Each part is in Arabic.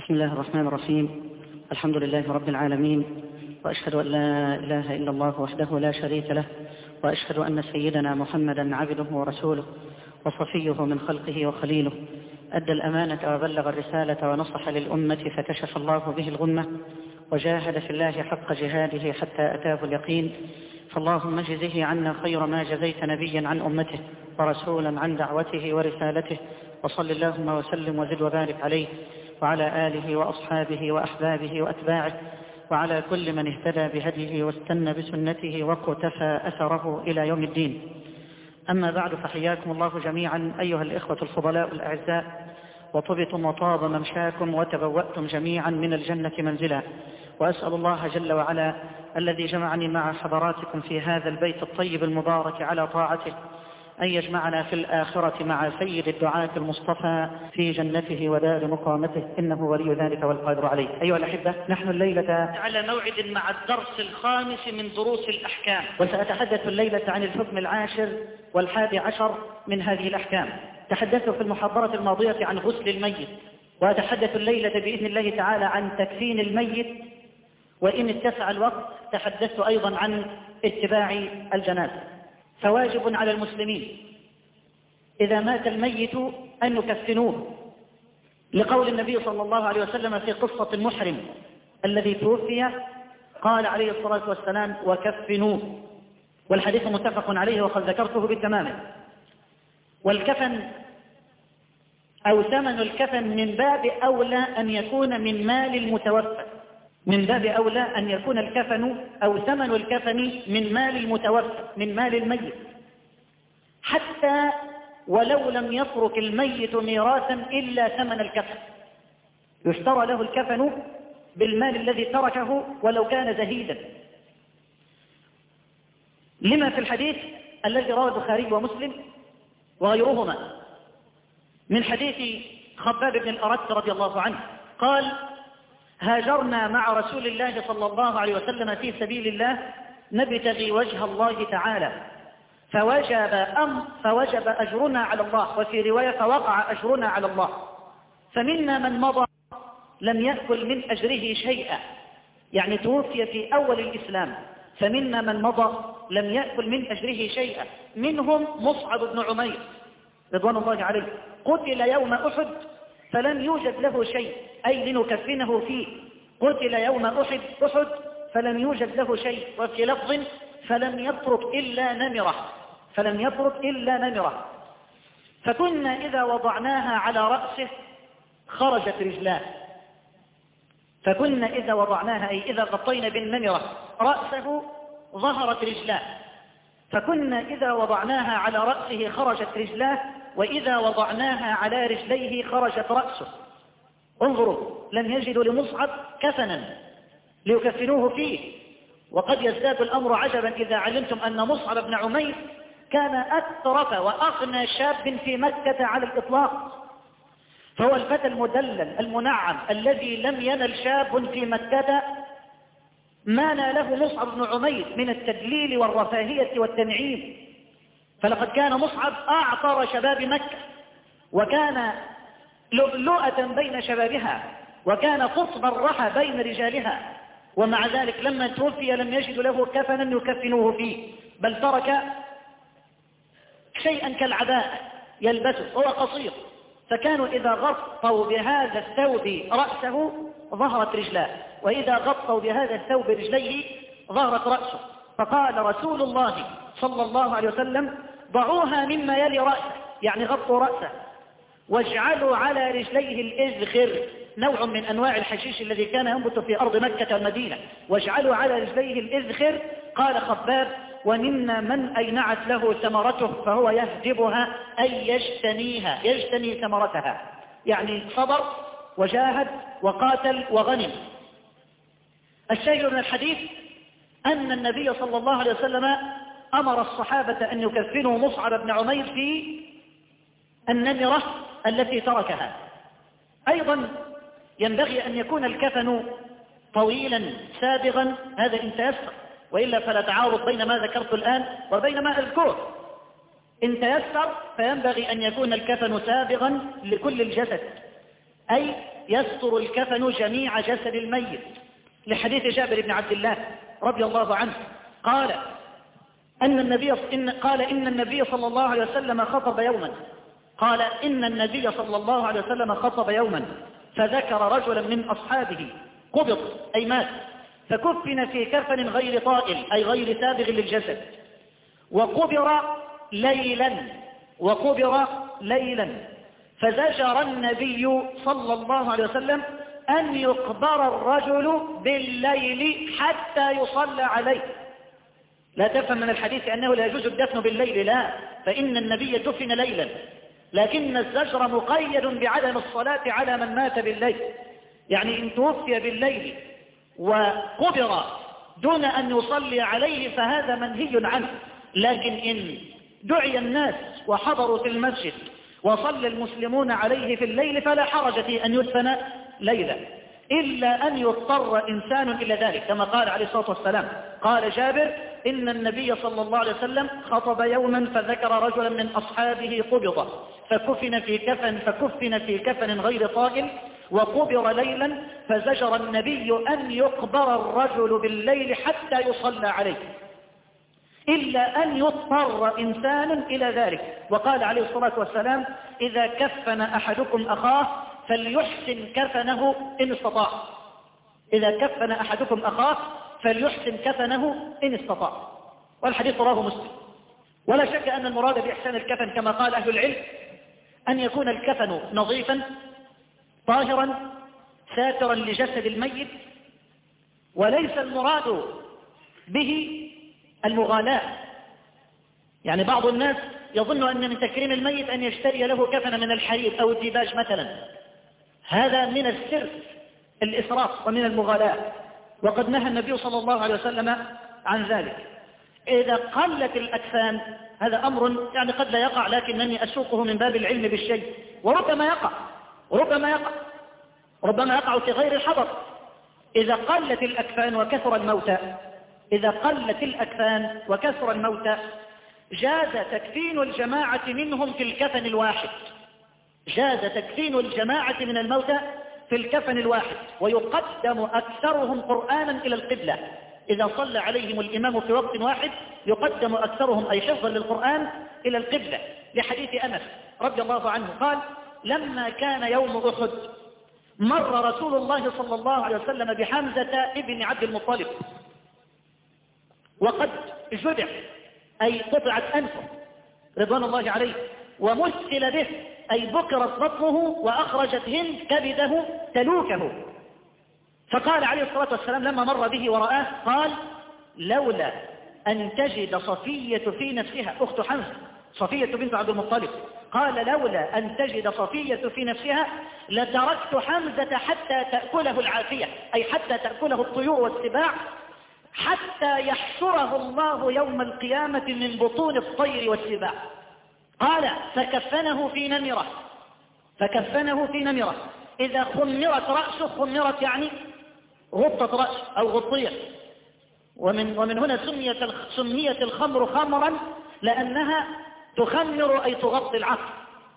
بسم الله الرحمن الرحيم. الحمد لله رب العالمين، وأشهد أن لا إله إلا الله وحده لا شريك له، وأشهد أن سيدنا محمدا عبده ورسوله وصفيه من خلقه وخليله، أدى الأمانة وبلغ الرسالة ونصح للأمة فكشف الله به الغمة، وجاهد في الله حق جهاده حتى أتاه اليقين. فاللهم اجزه عنا خير ما جزيت نبيا عن أمته ورسولا عن دعوته ورسالته، وصل اللهم وسلم وزد وبارك عليه وعلى آله وأصحابه وأحبابه وأتباعه وعلى كل من اهتدى بهديه واستنى بسنته واقتفى أثره إلى يوم الدين. أما بعد، فحياكم الله جميعا أيها الإخوة الفضلاء الأعزاء، وطبتم وطاب ممشاكم وتبوأتم جميعا من الجنة منزلا، وأسأل الله جل وعلا الذي جمعني مع حضراتكم في هذا البيت الطيب المبارك على طاعته أن يجمعنا في الآخرة مع سيد الدعاة المصطفى في جنته ودار مقامته، إنه ولي ذلك والقادر عليه. أيها الأحبة، نحن الليلة على موعد مع الدرس الخامس من دروس الأحكام، وسأتحدث الليلة عن الحكم العاشر والحادي عشر من هذه الأحكام. تحدثت في المحاضرة الماضية عن غسل الميت، وأتحدث الليلة بإذن الله تعالى عن تكفين الميت، وإن اتسع الوقت تحدثت أيضا عن اتباع الجنازة. فواجب على المسلمين إذا مات الميت أن يكفنوه، لقول النبي صلى الله عليه وسلم في قصة المحرم الذي توفي، قال عليه الصلاة والسلام: وكفنوه. والحديث متفق عليه وقد ذكرته بالتمام. والكفن أو ثمن الكفن من باب أولى أن يكون من مال المتوفى، من باب أولى أن يكون الكفن أو ثمن الكفن من مال المتوفى، من مال الميت، حتى ولو لم يترك الميت ميراثا إلا ثمن الكفن، يشترى له الكفن بالمال الذي تركه ولو كان زهيدا، لما في الحديث الذي رواه البخاري ومسلم وغيرهما من حديث خباب بن الأرت رضي الله عنه قال: هاجرنا مع رسول الله صلى الله عليه وسلم في سبيل الله نبتغي وجه الله تعالى، فوجب أجرنا على الله، وفي رواية فوقع أجرنا على الله، فمنا من مضى لم يأكل من أجره شيئا، يعني توفي في أول الإسلام، فمنا من مضى لم يأكل من أجره شيئا، منهم مصعب بن عمير رضوان الله عليه، قتل يوم أحد فلم يوجد له شيء، أي لنكفنه فيه، قتل يوم أحد فلم يوجد له شيء، وفي لفظ فلم يترك إلا نمرة، فكنا إذا وضعناها على رأسه خرجت رجلاه، فكنا إذا وضعناها أي إذا غطينا بالنمرة رأسه ظهرت رجلاه، فكنا إذا وضعناها على رأسه خرجت رجلاه، وإذا وضعناها على رجليه خرجت رأسه. انظروا، لم يجدوا لمصعب كفنا ليكفنوه فيه، وقد يزداد الأمر عجبا إذا علمتم أن مصعب بن عمير كان أترف وأغنى شاب في مكة على الإطلاق، فهو الفتى المدلل المنعم الذي لم ينل شاب في مكة ما ناله مصعب بن عمير من التدليل والرفاهية والتنعيم. فلقد كان مصعب أعطر شباب مكة، وكان لؤلؤة بين شبابها، وكان قطب الرحى بين رجالها، ومع ذلك لما توفي لم يجد له كفنا يكفنوه فيه، بل ترك شيئا كالعباء يلبسه، هو قصير، فكانوا إذا غطوا بهذا الثوب رأسه ظهرت رجلاه، وإذا غطوا بهذا الثوب رجليه ظهرت رأسه، فقال رسول الله صلى الله عليه وسلم: ضعوها مما يلي رأسه، يعني غطوا رأسه، واجعلوا على رجليه الإذخر، نوع من أنواع الحشيش الذي كان ينبت في أرض مكة والمدينة، واجعلوا على رجليه الإذخر. قال خباب: ومنا من أينعت له ثمرته فهو يهدبها، أي يجتنيها، يجتني ثمرتها، يعني صبر وجاهد وقاتل وغنم. الشاهد من الحديث أن النبي صلى الله عليه وسلم أمر الصحابة أن يكفنوا مصعب بن عمير في النمرة التي تركها. أيضا ينبغي أن يكون الكفن طويلا سابغا، هذا إن تيسر، وإلا فلا تعارض بين ما ذكرت الآن وبين ما أذكره. إن تيسر فينبغي أن يكون الكفن سابغا لكل الجسد، أي يستر الكفن جميع جسد الميت، لحديث جابر بن عبد الله رضي الله عنه قال إن النبي صلى الله عليه وسلم خطب يوما، قال إن النبي صلى الله عليه وسلم خطب يوما فذكر رجلا من أصحابه قبض أي مات، فكفن في كفن غير طائل أي غير سابغ للجسد، وقبر ليلا، فزجر النبي صلى الله عليه وسلم أن يقبر الرجل بالليل حتى يصلى عليه. لا تفهم من الحديث أنه لا يجوز الدفن بالليل، لا، فإن النبي دفن ليلا، لكن الزجر مقيد بعدم الصلاة على من مات بالليل، يعني إن توفي بالليل وقبر دون أن يصلي عليه فهذا منهي عنه، لكن إن دعي الناس وحضروا في المسجد وصلى المسلمون عليه في الليل فلا حرج في أن يدفن ليلا، إلا أن يضطر إنسان إلى ذلك، كما قال عليه الصلاة والسلام. قال جابر إن النبي صلى الله عليه وسلم خطب يوما فذكر رجلا من أصحابه قبض فكفن في كفن غير طائل وقبر ليلا، فزجر النبي أن يقبر الرجل بالليل حتى يصلى عليه، إلا أن يضطر إنسان إلى ذلك. وقال عليه الصلاة والسلام إذا كفن أحدكم أخاه فليحسن كفنه إن استطاع، إذا كفن أحدكم أخاه فليحسن كفنه إن استطاع، والحديث رواه مسلم. ولا شك أن المراد بإحسان الكفن كما قال أهل العلم أن يكون الكفن نظيفا طاهرا ساترا لجسد الميت، وليس المراد به المغالاة. يعني بعض الناس يظن أن من تكريم الميت أن يشتري له كفن من الحرير أو الديباج مثلا، هذا من السر الإسراف ومن المغالاة، وقد نهى النبي صلى الله عليه وسلم عن ذلك. إذا قلت الأكفان هذا أمر يعني قد لا يقع، لكنني أسوقه من باب العلم بالشيء، وربما يقع في غير الحضر. إذا قلت الأكفان وكثر الموتى جاز تكفين الجماعة منهم في الكفن الواحد، جاز تكفين الجماعة من الموتى في الكفن الواحد، ويقدم أكثرهم قرآنا إلى القبلة. إذا صلى عليهم الإمام في وقت واحد يقدم أكثرهم أي حفظا للقرآن إلى القبلة، لحديث أنس رضي الله عنه قال لما كان يوم أحد مر رسول الله صلى الله عليه وسلم بحمزة ابن عبد المطلب وقد جدع أي قطعت أنفه رضوان الله عليه، ومثل به أي بكرت بطنه وأخرجت هند كبده تلوكه. فقال عليه الصلاة والسلام لما مر به ورآه قال لولا أن تجد صفية في نفسها، أخت حمزة صفية بنت عبد المطلب، قال لولا أن تجد صفية في نفسها لتركت حمزة حتى تأكله العافية، أي حتى تأكله الطيور والسباع، حتى يحشره الله يوم القيامة من بطون الطير والسباع. قال فكفنه في نمرة، إذا خمرت رأسه، خمرت يعني غطت رأسه أو غطية، ومن هنا سميت الخمر خمرا لأنها تخمر أي تغطي العقل.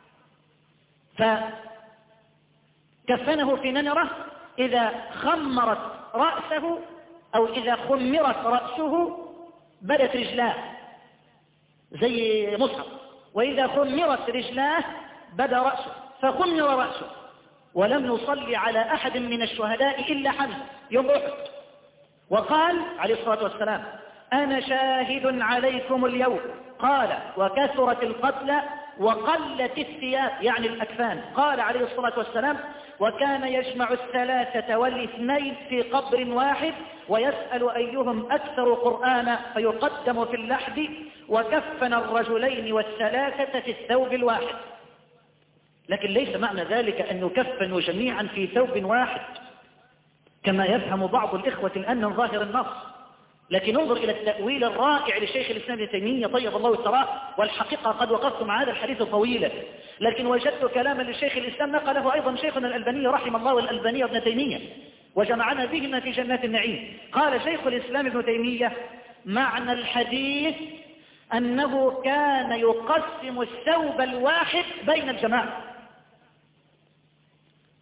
فكفنه في نمرة إذا خمرت رأسه أو إذا خمرت رأسه بدت رجلاه زي مصحف، وإذا خمرت رجلاه بدا رأسه، فخمر رأسه. ولم يصلي على أحد من الشهداء إلا حمزة يوم أحد، وقال عليه الصلاة والسلام أنا شاهد عليكم اليوم، قال وكثرت القتلى وقلت الثياب يعني الأكفان. قال عليه الصلاة والسلام وكان يجمع 3 و2 في قبر واحد ويسأل أيهم أكثر قرآنا فيقدم في اللحد، وكفن الرجلين و3 في الثوب الواحد. لكن ليس معنى ذلك أن يكفنوا جميعا في ثوب واحد كما يفهم بعض الإخوة الآن من ظاهر النص، لكن انظر إلى التأويل الرائع لشيخ الإسلام ابن تيمية طيب الله ثراه. والحقيقة قد وقفت مع هذا الحديث طويلا، لكن وجدت كلاما لشيخ الإسلام نقله أيضا شيخنا الألباني رحمه الله والألباني ابن تيمية وجمعنا بهما في جنات النعيم. قال شيخ الإسلام ابن تيمية معنى الحديث أنه كان يقسم الثوب الواحد بين الجماعة،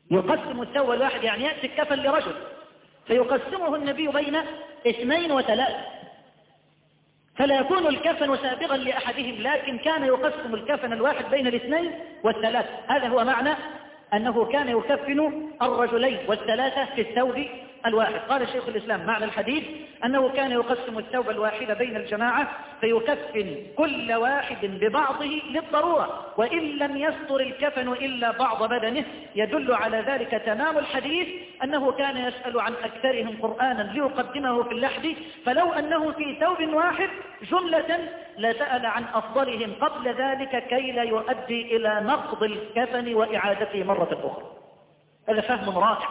يقسم الثوب الواحد، يعني يأتي الكفن لرجل فيقسمه النبي بين 2 و3، فلا يكون الكفن سابغا لأحدهم، لكن كان يقسم الكفن الواحد بين 2 و3. هذا هو معنى أنه كان يكفن الرجلين والثلاثة في الثوب الواحد. قال شيخ الإسلام معنى الحديث أنه كان يقسم الثوب الواحد بين الجماعة فيكفن كل واحد ببعضه للضرورة، وإن لم يستر الكفن إلا بعض بدنه. يدل على ذلك تمام الحديث أنه كان يسأل عن أكثرهم قرآنا ليقدمه في اللحد، فلو أنه في ثوب واحد جملة لسأل عن أفضلهم قبل ذلك كي لا يؤدي إلى نقض الكفن وإعادته مرة أخرى. هذا فهم رائع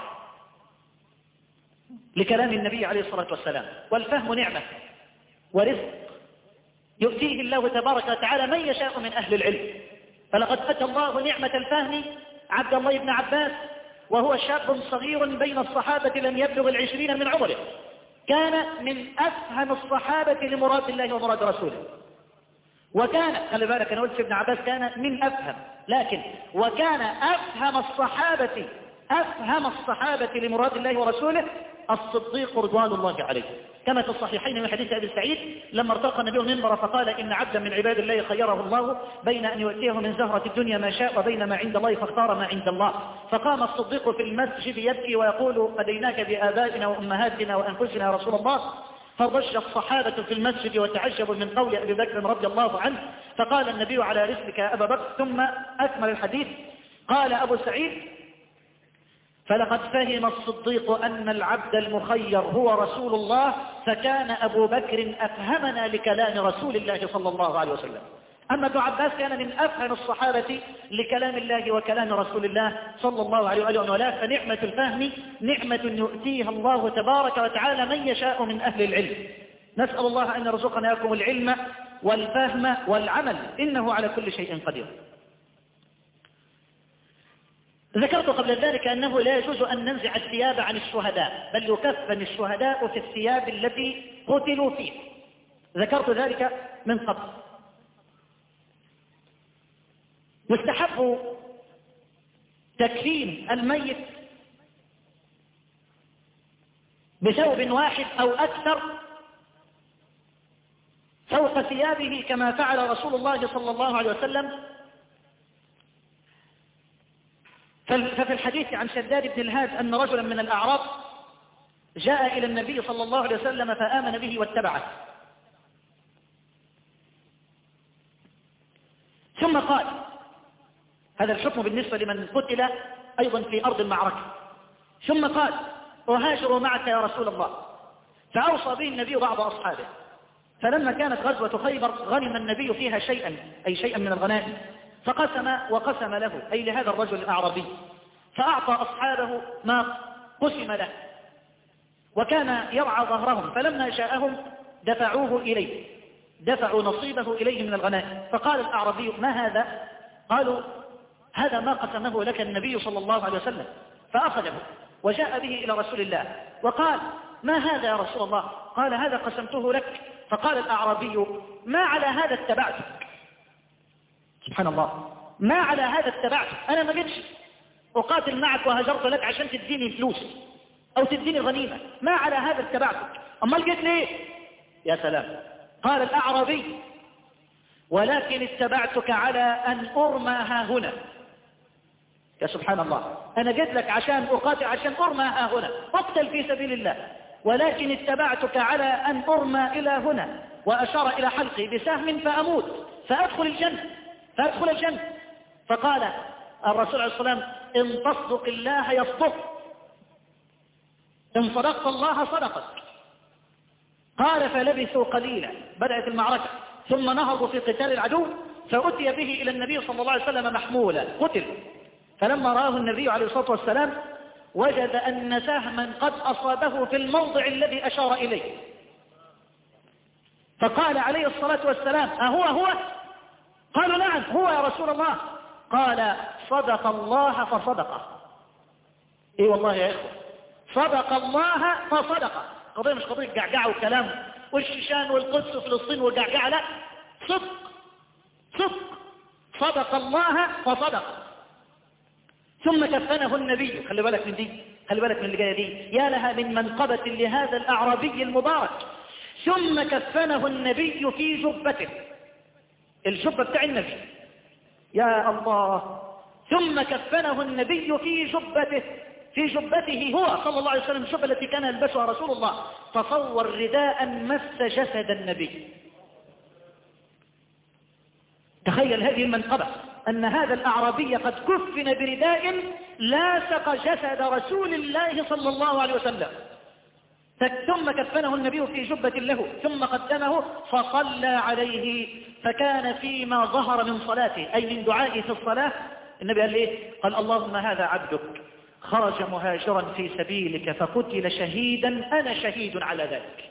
لكلام النبي عليه الصلاة والسلام، والفهم نعمة ورزق يؤتيه الله تبارك وتعالى من يشاء من أهل العلم. فلقد أتى الله نعمة الفهم عبد الله بن عباس وهو شاب صغير بين الصحابة لم يبلغ 20 من عمره، كان من أفهم الصحابة لمراد الله ومراد رسوله، وكان خلي بالك أنا قلت ابن عباس كان من أفهم، لكن وكان أفهم الصحابة لمراد الله ورسوله الصديق رضوان الله عليه، كما في الصحيحين من حديث أبي سعيد لما ارتقى النبي المنبر فقال إن عبدا من عباد الله خيره الله بين أن يؤتيه من زهرة الدنيا ما شاء وبين ما عند الله فاختار ما عند الله. فقام الصديق في المسجد يبكي ويقول فديناك بآبائنا وأمهاتنا وأنفسنا يا رسول الله. فضج الصحابة في المسجد وتعجبوا من قول أبي بكر رضي الله عنه، فقال النبي على رسلك يا أبا بكر، ثم أكمل الحديث. قال أبو سعيد فلقد فهم الصديق أن العبد المخير هو رسول الله، فكان أبو بكر أفهمنا لكلام رسول الله صلى الله عليه وسلم. أما ابن عباس كان من أفهم الصحابة لكلام الله وكلام رسول الله صلى الله عليه وسلم. فنعمة الفهم نعمة يؤتيها الله تبارك وتعالى من يشاء من أهل العلم. نسأل الله أن يرزقنا لكم العلم والفهم والعمل، إنه على كل شيء قدير. ذكرت قبل ذلك أنه لا يجوز أن ننزع الثياب عن الشهداء، بل يكفن الشهداء في الثياب التي قتلوا فيه، ذكرت ذلك من قبل. يستحب تكفين الميت بثوب واحد أو أكثر فوق ثيابه كما فعل رسول الله صلى الله عليه وسلم. ففي الحديث عن شداد بن الهاد أن رجلا من الأعراب جاء إلى النبي صلى الله عليه وسلم فآمن به واتبعه، ثم قال، هذا الحكم بالنسبة لمن قتل أيضا في أرض المعركة، ثم قال أهاجر معك يا رسول الله، فأوصى به النبي بعض أصحابه. فلما كانت غزوة خيبر غنم النبي فيها شيئا، أي شيئا من الغنائم، وقسم له، أي لهذا الرجل الأعرابي، فأعطى أصحابه ما قسم له، وكان يرعى ظهرهم، فلما جاءهم دفعوه إليه، دفعوا نصيبه إليه من الغنائم. فقال الأعرابي ما هذا؟ قالوا هذا ما قسمه لك النبي صلى الله عليه وسلم. فأخذه وجاء به إلى رسول الله وقال ما هذا يا رسول الله؟ قال هذا قسمته لك. فقال الأعرابي ما على هذا اتبعتك؟ سبحان الله، ما على هذا اتبعتك؟ أنا ما جيتش أقاتل معك وهجرت لك عشان تديني فلوس أو تديني غنيمة، ما على هذا اتبعتك، أمال جيت ليه؟ يا سلام. قال الأعرابي ولكن اتبعتك على أن أرمى ها هنا. يا سبحان الله، أنا جيت لك عشان أقاتل، عشان أرمى ها هنا، أقتل في سبيل الله، ولكن اتبعتك على أن أرمى إلى هنا، وأشار إلى حلقي بسهم فأموت فأدخل الجنة. فقال الرسول عليه الصلاة والسلام إن تصدق الله يصدق، إن صدقت الله صدقك. قال فلبثوا قليلا، بدأت المعركة، ثم نهضوا في قتال العدو، فأتي به إلى النبي صلى الله عليه وسلم محمولا قتل. فلما رآه النبي عليه الصلاة والسلام وجد أن سهما قد أصابه في الموضع الذي أشار إليه، فقال عليه الصلاة والسلام أهو؟ قالوا نعم هو يا رسول الله. قال صدق الله فصدقه. ايه والله يا إخوة، صدق الله فصدقه. قضية مش قضية جعجعة وكلام والشيشان والقدس وفلسطين والجعجعة، لا، صدق. صدق الله فصدقه. ثم كفنه النبي. خلي بالك من دي، خلي بالك من اللي جايه دي، يا لها من منقبة لهذا الأعرابي المبارك. ثم كفنه النبي في جبته، الجبة بتاع النبي، يا الله. ثم كفنه النبي في جبته، في جبته هو صلى الله عليه وسلم، الجبة التي كان يلبسها رسول الله. تصور رداء مس جسد النبي. تخيل هذه المنقبة، أن هذا الأعرابي قد كفن برداء لاصق جسد رسول الله صلى الله عليه وسلم. ثم كفنه النبي في جبة له، ثم قدمه فصلى عليه. فكان فيما ظهر من صلاته، أي من دعائه في الصلاة، النبي قال إيه؟ قال اللهم هذا عبدك خرج مهاجرا في سبيلك فقتل شهيدا، أنا شهيد على ذلك.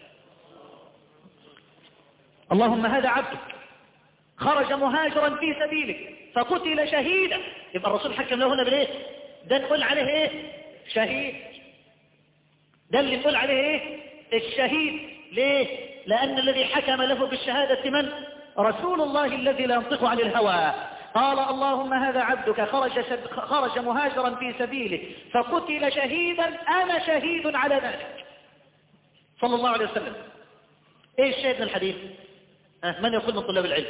اللهم هذا عبدك خرج مهاجرا في سبيلك فقتل شهيدا. يبقى الرسول حكم له هنا بالايه؟ ده نقول عليه ايه؟ شهيد. ده اللي نقول عليه ايه؟ الشهيد. ليه؟ لأن الذي حكم له بالشهادة من؟ رسول الله الذي لا ينطق عن الهوى. قال اللهم هذا عبدك خرج مهاجرا في سبيله فقتل شهيدا، أنا شهيد على ذلك، صلى الله عليه وسلم. ايه الشاهد من الحديث؟ من يقول من طلاب العلم؟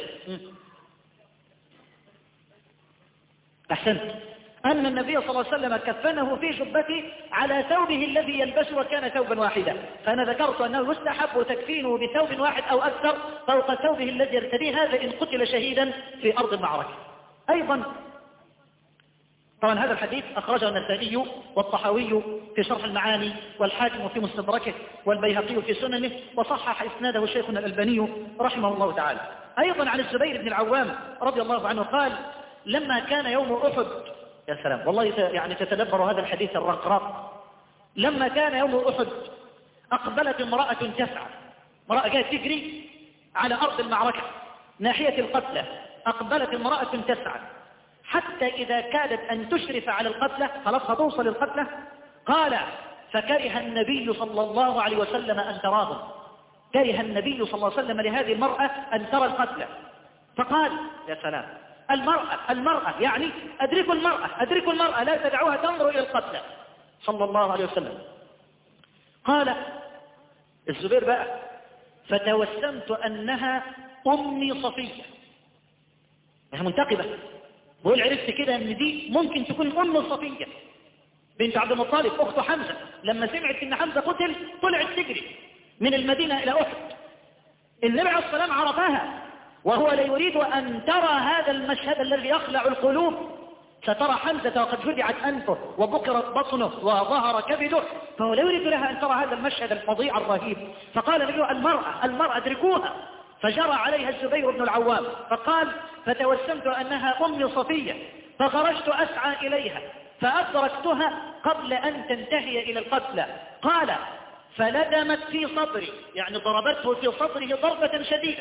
أحسنت. أن النبي صلى الله عليه وسلم كفنه في جبته على ثوبه الذي يلبسه، وكان ثوبا واحدا. فأنا ذكرت أنه يستحب تكفينه بثوب واحد أو أكثر فوق ثوبه الذي يرتديه، هذا إن قتل شهيدا في أرض المعركة. أيضا طبعا هذا الحديث أخرجه النسائي والطحاوي في شرح المعاني، والحاكم في مستدركه، والبيهقي في سننه، وصحح إسناده شيخنا الألباني رحمه الله تعالى. أيضا عن الزبير بن العوام رضي الله عنه قال لما كان يوم أحد، يا سلام والله يعني تتدبر هذا الحديث الرقراق. لما كان يوم أحد أقبلت امرأة تسعى، امرأة جاءت تجري على أرض المعركة ناحية القتلى. أقبلت امرأة تسعى حتى إذا كادت أن تشرف على القتلى، خلاص هتوصل القتلى، قال فكره النبي صلى الله عليه وسلم أن تراهم. كره النبي صلى الله عليه وسلم لهذه المرأة أن ترى القتلى، فقال يا سلام، المرأة يعني أدركوا المرأة لا تدعوها تنظر إلى القتلى، صلى الله عليه وسلم. قال الزبير بقى فتوسمت أنها أمي صفية، هي منتقبة، بقول عرفت كده أن دي ممكن تكون أم صفية بنت عبد المطلب أخت حمزة. لما سمعت أن حمزة قتل طلعت تجري من المدينة إلى أحد. النبي عليه الصلاة والسلام عرفها، وهو لا يريد أن ترى هذا المشهد الذي يخلع القلوب. سترى حمزة وقد جدعت أنفه وبكرت بطنه وظهر كبده، فهو لا يريد لها أن ترى هذا المشهد الفظيع الرهيب. فقال له المرأة أدركوها. فجرى عليها الزبير بن العوام فقال فتوسمت أنها أم صفية، فخرجت أسعى إليها فأدركتها قبل أن تنتهي إلى القتلى. قال فلدمت في صدري، يعني ضربته في صدره ضربة شديدة،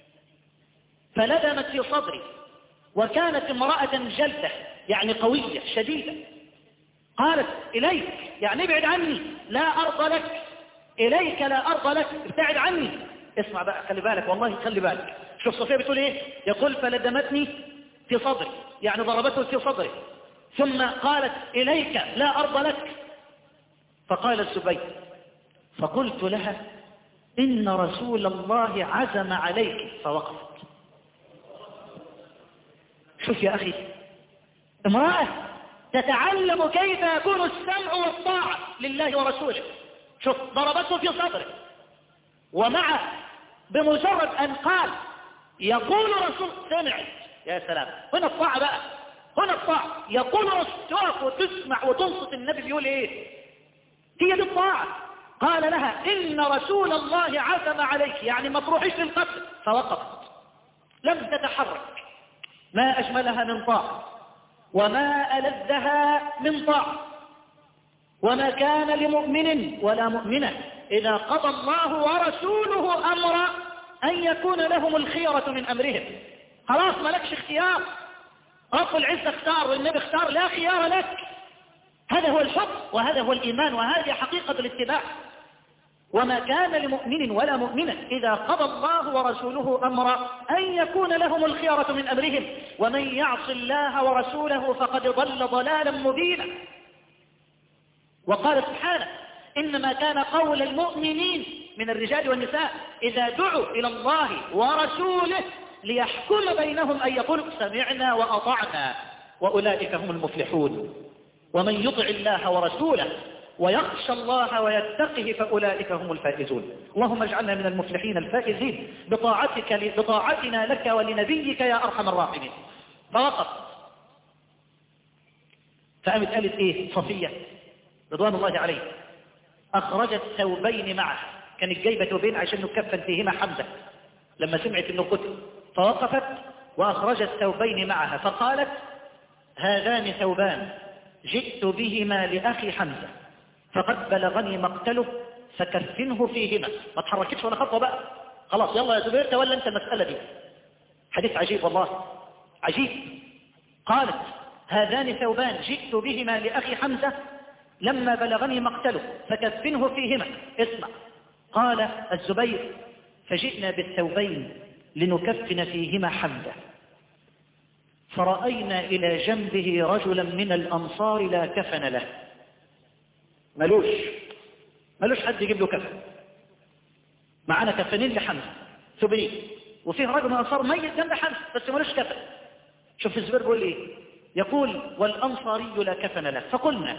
فلدمت في صدري، وكانت امرأة جلدة يعني قوية شديدة. قالت إليك، يعني ابعد عني، لا أرضى لك، إليك لا أرضى لك، ابتعد عني. اسمع بقى، خلي بالك والله، خلي بالك. شوف صفية بتقول ايه؟ يقول فلدمتني في صدري، يعني ضربته في صدري، ثم قالت إليك لا أرضى لك. فقال الزبير فقلت لها إن رسول الله عزم عليك، فوقفت. شوف يا أخي، امرأة تتعلم كيف يكون السمع والطاعة لله ورسوله. شوف ضربته في صدره، ومع بمجرد أن قال يقول رسول سمعت، يا سلام، هنا الطاعة بقى، هنا الطاعة. يقول رسول تقف وتسمع وتنصت النبي بيقول ايه، هي دي الطاعة. قال لها إن رسول الله عزم عليك، يعني ما تروحيش للقتل، فوقفت لم تتحرك. ما أجملها من طاعة، وما ألذها من طاعة. وما كان لمؤمن ولا مؤمنة إذا قضى الله ورسوله أمرا أن يكون لهم الخيرة من أمرهم. خلاص مالكش اختيار، رب العزة اختار والنبي اختار، لا خيار لك. هذا هو الحب، وهذا هو الإيمان، وهذه حقيقة الاتباع. وما كان لمؤمن ولا مؤمنة إذا قضى الله ورسوله أمرا أن يكون لهم الخيرة من أمرهم ومن يعص الله ورسوله فقد ضل ضلالا مبينا. وقال سبحانه إنما كان قول المؤمنين من الرجال والنساء إذا دعوا إلى الله ورسوله ليحكم بينهم أن يقولوا سمعنا وأطعنا وأولئك هم المفلحون. ومن يطع الله ورسوله ويخشى الله ويتقه فأولئك هم الفائزون. اللهم اجعلنا من المفلحين الفائزين بطاعتنا لك ولنبيك يا أرحم الراحمين. فوقف فقامت قالت إيه صفية رضوان الله عليه أخرجت ثوبين معه، كانت جايبة ثوبين عشان نكفن فيهما حمزة لما سمعت أنه قتل، فوقفت وأخرجت ثوبين معها فقالت هذان ثوبان جئت بهما لأخي حمزة فقد بلغني مقتله فكفنه فيهما. ما تحركتش ولا خطوة بقى، خلاص يلا يا زبير تولى أنت المسألة دي. حديث عجيب والله عجيب. قالت هذان ثوبان جئت بهما لأخي حمزة لما بلغني مقتله فكفنه فيهما. اسمع، قال الزبير فجئنا بالثوبين لنكفن فيهما حمزة فرأينا إلى جنبه رجلا من الأنصار لا كفن له، ملوش حد يجيب له كفن، معنا كفنين لحمزة ثوبين وفيه رجل من الأنصار ميت جنب حمزة بس ملوش كفن. شوف الزبير بيقول ايه، يقول والأنصاري لا كفن له فقلنا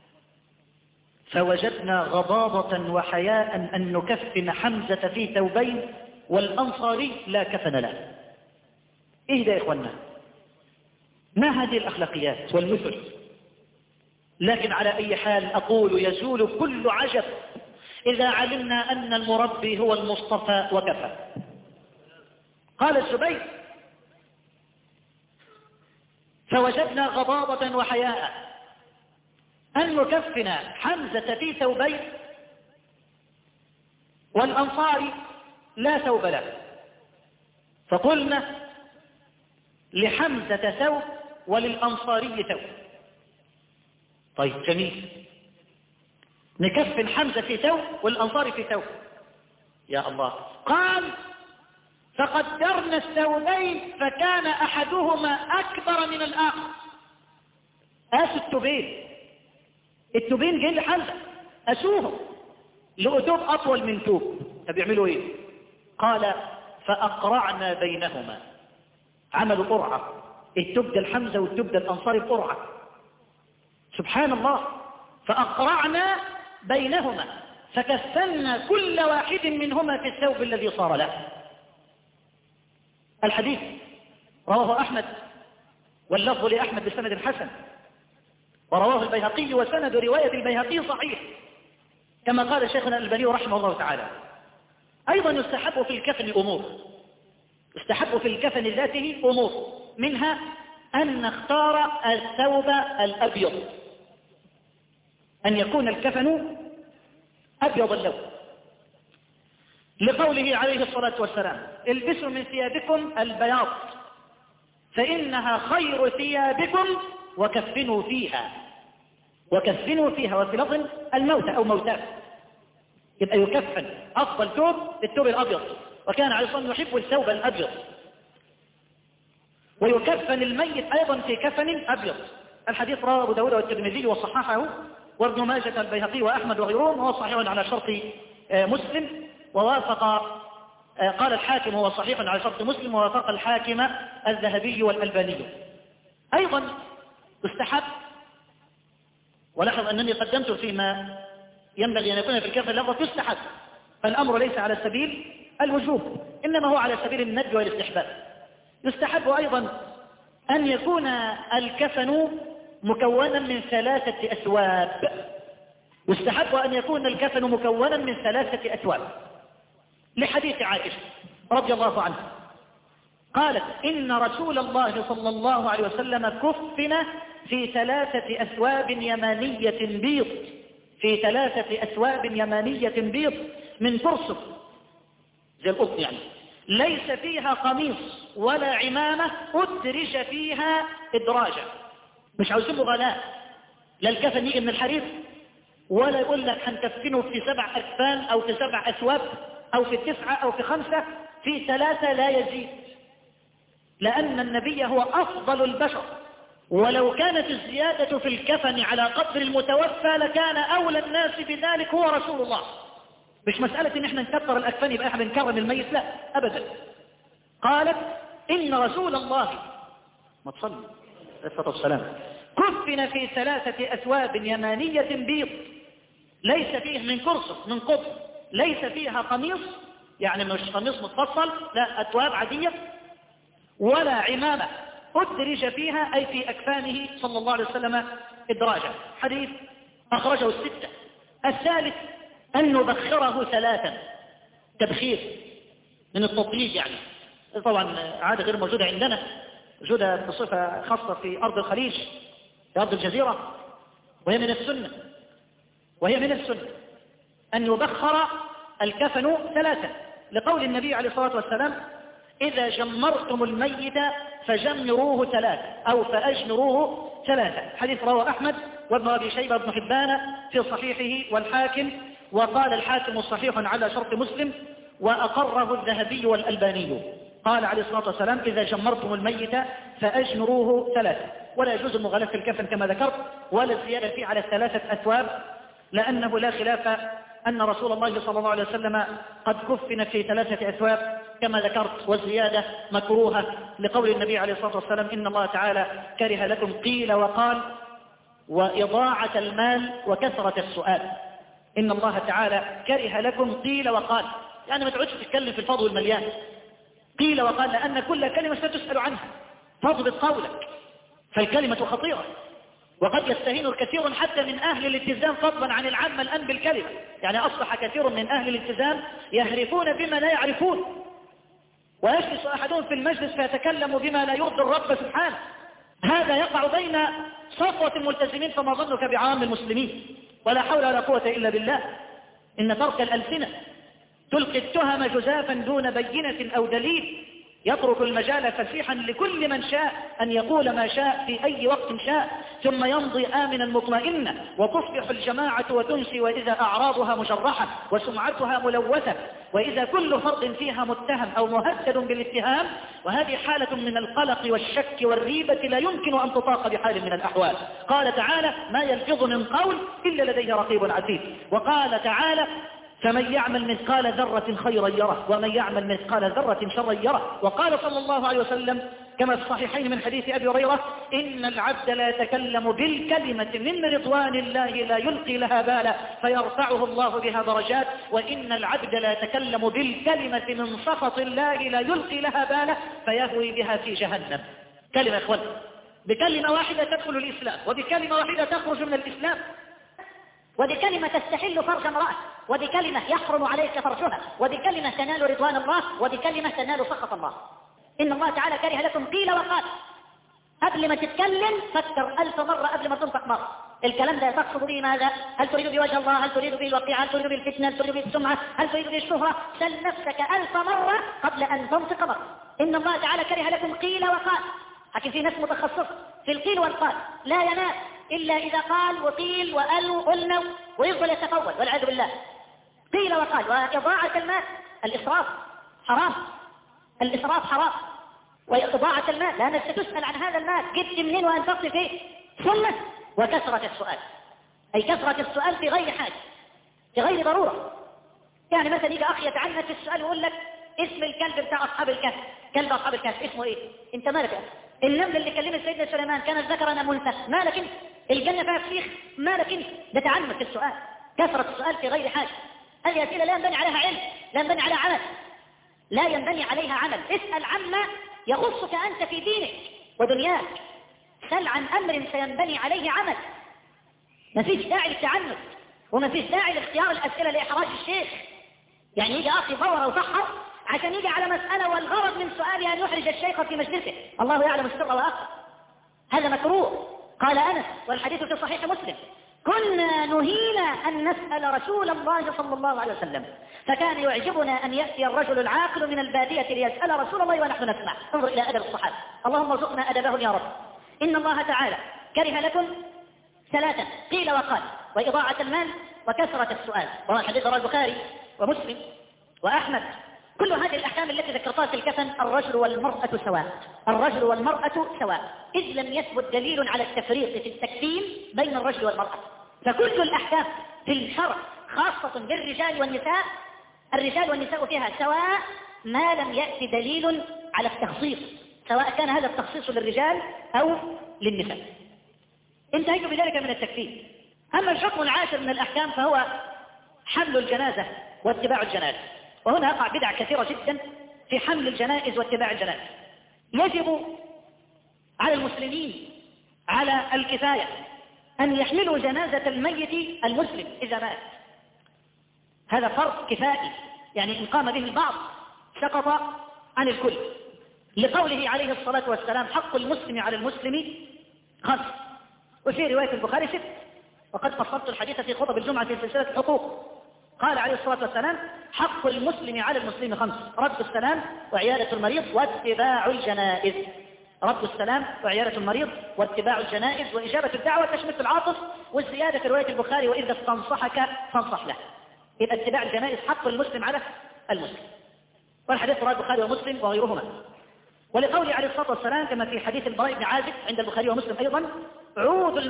فوجدنا غضاضة وحياء أن نكفن حمزة في ثوبين والأنصاري لا كفن له. إيه ده يا إخوانا؟ ما هذه الأخلاقيات والمثل؟ لكن على أي حال أقول يزول كل عجب إذا علمنا أن المربي هو المصطفى وكفى. قال الزبير فوجدنا غضاضة وحياء أن نكفن حمزة في ثوبين والأنصار لا ثوب له فقلنا لحمزة ثوب وللأنصاري ثوب. طيب جميل، نكفن حمزة في ثوب والأنصاري في ثوب. يا الله، قال فقدرنا الثوبين فكان أحدهما أكبر من الآخر. التوبين جايين لحمزة أسوهم لقوا توب أطول من توب، فبيعملوا إيه؟ قال فأقرعنا بينهما، عملوا قرعة، التوب ده الحمزة والتوب ده الأنصاري بقرعة. سبحان الله، فأقرعنا بينهما فكفلنا كل واحد منهما في الثوب الذي صار له. الحديث رواه أحمد واللفظ لأحمد بسند حسن، ورواه البيهقي وسند رواية البيهقي صحيح كما قال شيخنا الألباني رحمه الله تعالى. أيضا يستحب في الكفن أمور، يستحب في الكفن ذاته أمور، منها أن نختار الثوب الأبيض، أن يكون الكفن أبيض اللون، لقوله عليه الصلاة والسلام البسوا من ثيابكم البياض فإنها خير ثيابكم وكفنوا فيها، وفي لفظ الموتى أو موتاه. يبقى يكفن أفضل ثوب الثوب الأبيض، وكان عليه الصلاة والسلام يحب الثوب الأبيض. ويكفن الميت أيضا في كفن أبيض. الحديث رواه أبو داود والترمذي وصححه وابن ماجه البيهقي وأحمد وغيرهم، وهو صحيح على شرط مسلم، ووافق قال الحاكم هو صحيح على شرط مسلم، ووافق الحاكم الذهبي والألباني. أيضا يستحب، ولاحظ أنني قدمت فيما ينبغي أن يكون في الكفن لفظ يستحب، فالأمر ليس على سبيل الوجوب إنما هو على سبيل الندب والاستحباب. يستحب أيضا أن يكون الكفن مكونا من 3 أثواب، يستحب أن يكون الكفن مكونا من 3 أثواب، لحديث عائشة رضي الله عنها قالت إن رسول الله صلى الله عليه وسلم كفن في 3 أثواب يمانية بيض، في 3 أثواب يمانية بيض من فرصة زي القطن يعني، ليس فيها قميص ولا عمامة أدرج فيها إدراجا. مش عاوزين غلاء، لا الكفن يجي من الحرير ولا يقول لك هنكفنه في 7 أكفان أو في 7 أثواب أو في 9 أو في 5، في 3 لا يزيد، لأن النبي هو أفضل البشر، ولو كانت الزيادة في الكفن على قدر المتوفى لكان أولى الناس بذلك هو رسول الله. مش مسألة إن احنا نكثر الأكفان يبقى احنا بنكرم الميت، لا أبدا. قالت إن رسول الله ما تصلي الصلاة والسلام كفن في 3 أثواب يمانية بيض، ليس فيه من كرسف من قطن، ليس فيها قميص، يعني مش قميص متفصل، لا أثواب عادية، ولا عمامة أدرج فيها، أي في أكفانه صلى الله عليه وسلم إدراجا. حديث أخرجه 6. الثالث أن نبخره 3 تبخير من التطليق، يعني طبعا عادة غير موجودة عندنا، موجودة بصفة خاصة في أرض الخليج، في أرض الجزيرة، وهي من السنة أن يبخر الكفن 3، لقول النبي عليه الصلاة والسلام إذا جمرتم الميت فجمروه 3 أو فأجمروه 3. حديث رواه أحمد وابن أبي شيبة وابن حبان في صحيحه والحاكم، وقال الحاكم صحيح على شرط مسلم، وأقره الذهبي والألباني. قال عليه الصلاة والسلام إذا جمرتم الميت فأجمروه 3، ولا يجوز المغالاة في الكفن كما ذكرت، ولا الزيادة فيه على 3 أثواب، لأنه لا خلاف أن رسول الله صلى الله عليه وسلم قد كفن في 3 أثواب كما ذكرت، والزيادة مكروهة لقول النبي عليه الصلاة والسلام إن الله تعالى كره لكم قيل وقال وإضاعة المال وكثرة السؤال. إن الله تعالى كره لكم قيل وقال، يعني ما تقعدش تتكلم في الفضل والمليان، قيل وقال، لأن كل كلمة ستسأل عنها، فاضبط قولك، فالكلمة خطيرة، وقد يستهين الكثير حتى من أهل الالتزام فضلا عن العامة الآن بالكلمة، يعني أصبح كثير من أهل الالتزام يهرفون بما لا يعرفون، ويجلس أحدهم في المجلس فيتكلم بما لا يرضي الرب سبحانه. هذا يقع بين صفوة الملتزمين، فما ظنك بعام المسلمين؟ ولا حول ولا قوة إلا بالله. إن ترك الألسنة تلقي التهم جزافا دون بينة أو دليل، يترك المجال فسيحا لكل من شاء أن يقول ما شاء في أي وقت شاء، ثم يمضي آمنا مطمئنا، وتصبح الجماعة وتنسي وإذا أعراضها مجرحة وسمعتها ملوثة، وإذا كل فرد فيها متهم أو مهدد بالاتهام، وهذه حالة من القلق والشك والريبة لا يمكن أن تطاق بحال من الأحوال. قال تعالى ما يلفظ من قول إلا لديه رقيب عتيد. وقال تعالى فمن يعمل مثقال ذرة خيرا يره ومن يعمل مثقال ذرة شرا يره. وقال صلى الله عليه وسلم كما في الصحيحين من حديث أبي هريرة إن العبد لا يتكلم بالكلمة من رضوان الله لا يلقي لها بالا فيرفعه الله بها درجات، وإن العبد لا يتكلم بالكلمة من سخط الله لا يلقي لها بالا فيهوي بها في جهنم. كلمة يا إخوان، بكلمة واحدة تدخل الإسلام، وبكلمة واحدة تخرج من الإسلام، وبكلمة تستحل فرج امرأة، وبكلمة يحرم عليك فرجها، وبكلمة تنال رضوان الله، وبكلمة تنال سخط الله. إن الله تعالى كره لكم قيل وقال. قبل ما تتكلم فكر 1000 مرة قبل ما تنطق مرة. الكلام ده تقصد به ماذا؟ هل تريد بوجه الله؟ هل تريد به الوقيعة؟ هل تريد به الفتنة؟ هل تريد به السمعة؟ هل تريد به الشهرة؟ سل نفسك 1000 مرة قبل أن تنطق مرة. إن الله تعالى كره لكم قيل وقال. لكن في ناس متخصصة في القيل والقال، لا ينام إلا إذا قال وقيل وقال وقلنا، ويفضل يتفول والعياذ بالله. قيل وقال. وإضاعة المال، الإسراف حرام، الإسراف حرام، وإضاعة المال لأنك ستسأل عن هذا المال جبت منين وأنفقت فيه. ثم وكثرة السؤال، أي كثرة السؤال في غير حاجة، في غير ضرورة. يعني مثلا يجي أخ يتعنت في السؤال ويقول لك اسم الكلب بتاع أصحاب الكهف، كلب أصحاب الكهف اسمه إيه؟ أنت مالك يا أخي؟ النمل اللي كلمت سيدنا سليمان كانت ذكرا أم أنثى؟ مالك أنت؟ الجنة فيها فسيخ؟ مالك أنت؟ ده تعنت في السؤال، كثرة السؤال في غير حاجة. هذه أسئلة لا ينبني عليها علم، لا ينبني عليها عمل، لا ينبني عليها عمل. اسأل عما يخصك أنت في دينك ودنياك، سل عن أمر سينبني عليه عمل. ما فيش داعي للتعنت، وما فيش داعي لاختيار الأسئلة لإحراج الشيخ. يعني يجي أخي فور وصحر عشان يجي على مسألة والغرض من سؤالي أن يحرج الشيخ في مجلسه، الله يعلم السر وأخر، هذا مكروه. قال أنس والحديث في صحيح مسلم كنا نهينا أن نسأل رسول الله صلى الله عليه وسلم، فكان يعجبنا أن يأتي الرجل العاقل من البادية ليسأل رسول الله ونحن نسمع. انظر إلى أدب الصحابة، اللهم ارزقنا أدبهم يا رب. إن الله تعالى كره لكم 3 قيل وقال. وإضاعة المال وكثرة السؤال. وهو الحديث رواه البخاري ومسلم وأحمد. كل هذه الأحكام التي ذكرتها في الكفن الرجل والمرأة سواء، الرجل والمرأة سواء، إذ لم يثبت دليل على التفريق في التكفين بين الرجل والمرأة. فكل الأحكام في الشرع خاصة بالرجال والنساء، الرجال والنساء فيها سواء ما لم يأتي دليل على التخصيص، سواء كان هذا التخصيص للرجال أو للنساء. انتهيت بذلك من التكفين. أما الحكم العاشر من الأحكام فهو حمل الجنازة واتباع الجنائز. وهنا يقع بدع كثيرة جدا في حمل الجنائز واتباع الجنائز. يجب على المسلمين على الكفاية أن يحملوا جنازة الميت المسلم إذا مات. هذا فرض كفائي، يعني إن قام به البعض سقط عن الكل، لقوله عليه الصلاة والسلام: حق المسلم على المسلم 5. وفي رواية البخاري 6. وقد فصلت الحديث في خطب الجمعة في سلسلة الحقوق. قال عليه الصلاة والسلام: حق المسلم على المسلم 5: رد السلام وعيادة المريض واتباع الجنائز. رد السلام وعيادة المريض واتباع الجنائز وإجابة الدعوة تشمت العاطف. والزيادة في رواية البخاري: وإذا استنصحك فانصح له. يبقى اتباع الجنائز حق المسلم على المسلم. والحديث رواه البخاري ومسلم وغيرهما. ولقوله عليه الصلاة والسلام كما في حديث البراء بن عازب عند البخاري ومسلم أيضا: عودوا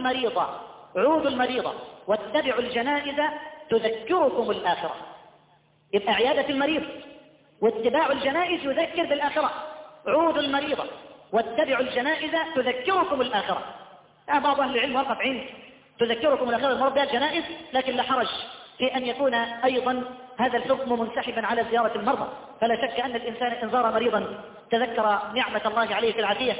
المريضة واتبعوا الجنائز تذكركم الآخرة. يبقى عيادة المريض واتباع الجنائز يذكر بالآخرة. عودوا المريضة واتبعوا الجنائز تذكركم الآخرة. بعض أهل العلم وقف عند تذكركم الآخرة المرض بها الجنائز، لكن لا حرج في أن يكون أيضا هذا الحكم منسحبا على زيارة المرضى. فلا شك أن الإنسان إن زار مريضا تذكر نعمة الله عليه في العافية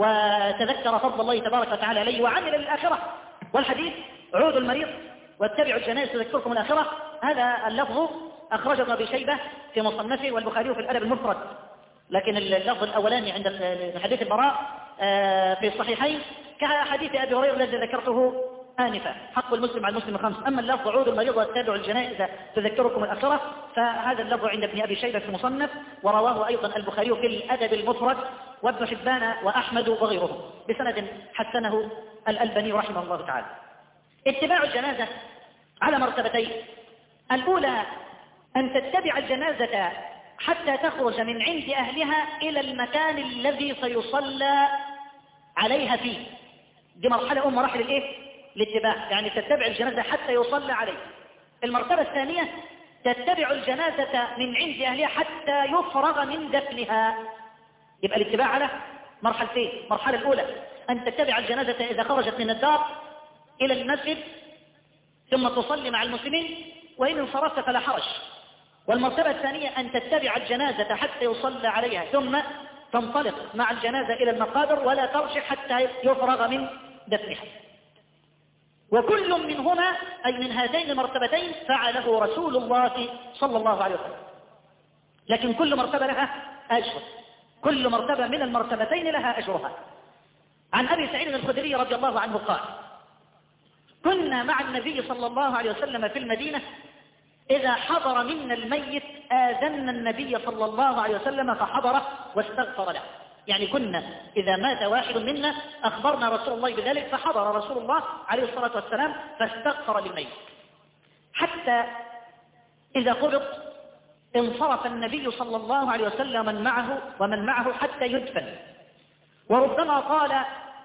وتذكر فضل الله تبارك وتعالى عليه وعمل للآخرة. والحديث: عودوا المريض واتبعوا الجنائز تذكركم الآخرة، هذا اللفظ أخرجه ابن أبي شيبة في مصنفه والبخاري في الأدب المفرد. لكن اللفظ الأولاني عند حديث البراء في الصحيحين كحديث أبي هريرة الذي ذكرته آنفا: حق المسلم على المسلم 5. أما اللفظ: عودوا المريض واتبعوا الجنائز تذكركم الآخرة، فهذا اللفظ عند ابن أبي شيبة في المصنف، ورواه أيضا البخاري في الأدب المفرد وابن حبان وأحمد وغيرهم بسند حسنه الألباني رحمه الله تعالى. اتباع الجنازة على مرتبتين: الأولى أن تتبع الجنازة حتى تخرج من عند أهلها إلى المكان الذي سيصلى عليها فيه. دي مرحلة مراحل الاتباع، يعني تتبع الجنازة حتى يصلى عليه. المرتبة الثانية: تتبع الجنازة من عند أهلها حتى يفرغ من دفنها. يبقى الاتباع على مرحلتين: المرحلة الأولى أن تتبع الجنازة إذا خرجت من الدار إلى المسجد ثم تصلي مع المسلمين، وإن انصرفت فلا حرج. والمرتبة الثانية أن تتبع الجنازة حتى يصلى عليها ثم تنطلق مع الجنازة إلى المقابر ولا ترجع حتى يفرغ من دفنها. وكل منهما أي من هاتين المرتبتين فعله رسول الله صلى الله عليه وسلم. لكن كل مرتبة لها أجر، كل مرتبة من المرتبتين لها أجرها. عن أبي سعيد الخدري رضي الله عنه قال: كنا مع النبي صلى الله عليه وسلم في المدينة، إذا حضر منا الميت آذنا النبي صلى الله عليه وسلم فحضره واستغفر له. يعني كنا إذا مات واحد منا أخبرنا رسول الله بذلك فحضر رسول الله عليه الصلاة والسلام فاستغفر للميت، حتى إذا قبض انصرف النبي صلى الله عليه وسلم ومن معه حتى يدفن. وربما قال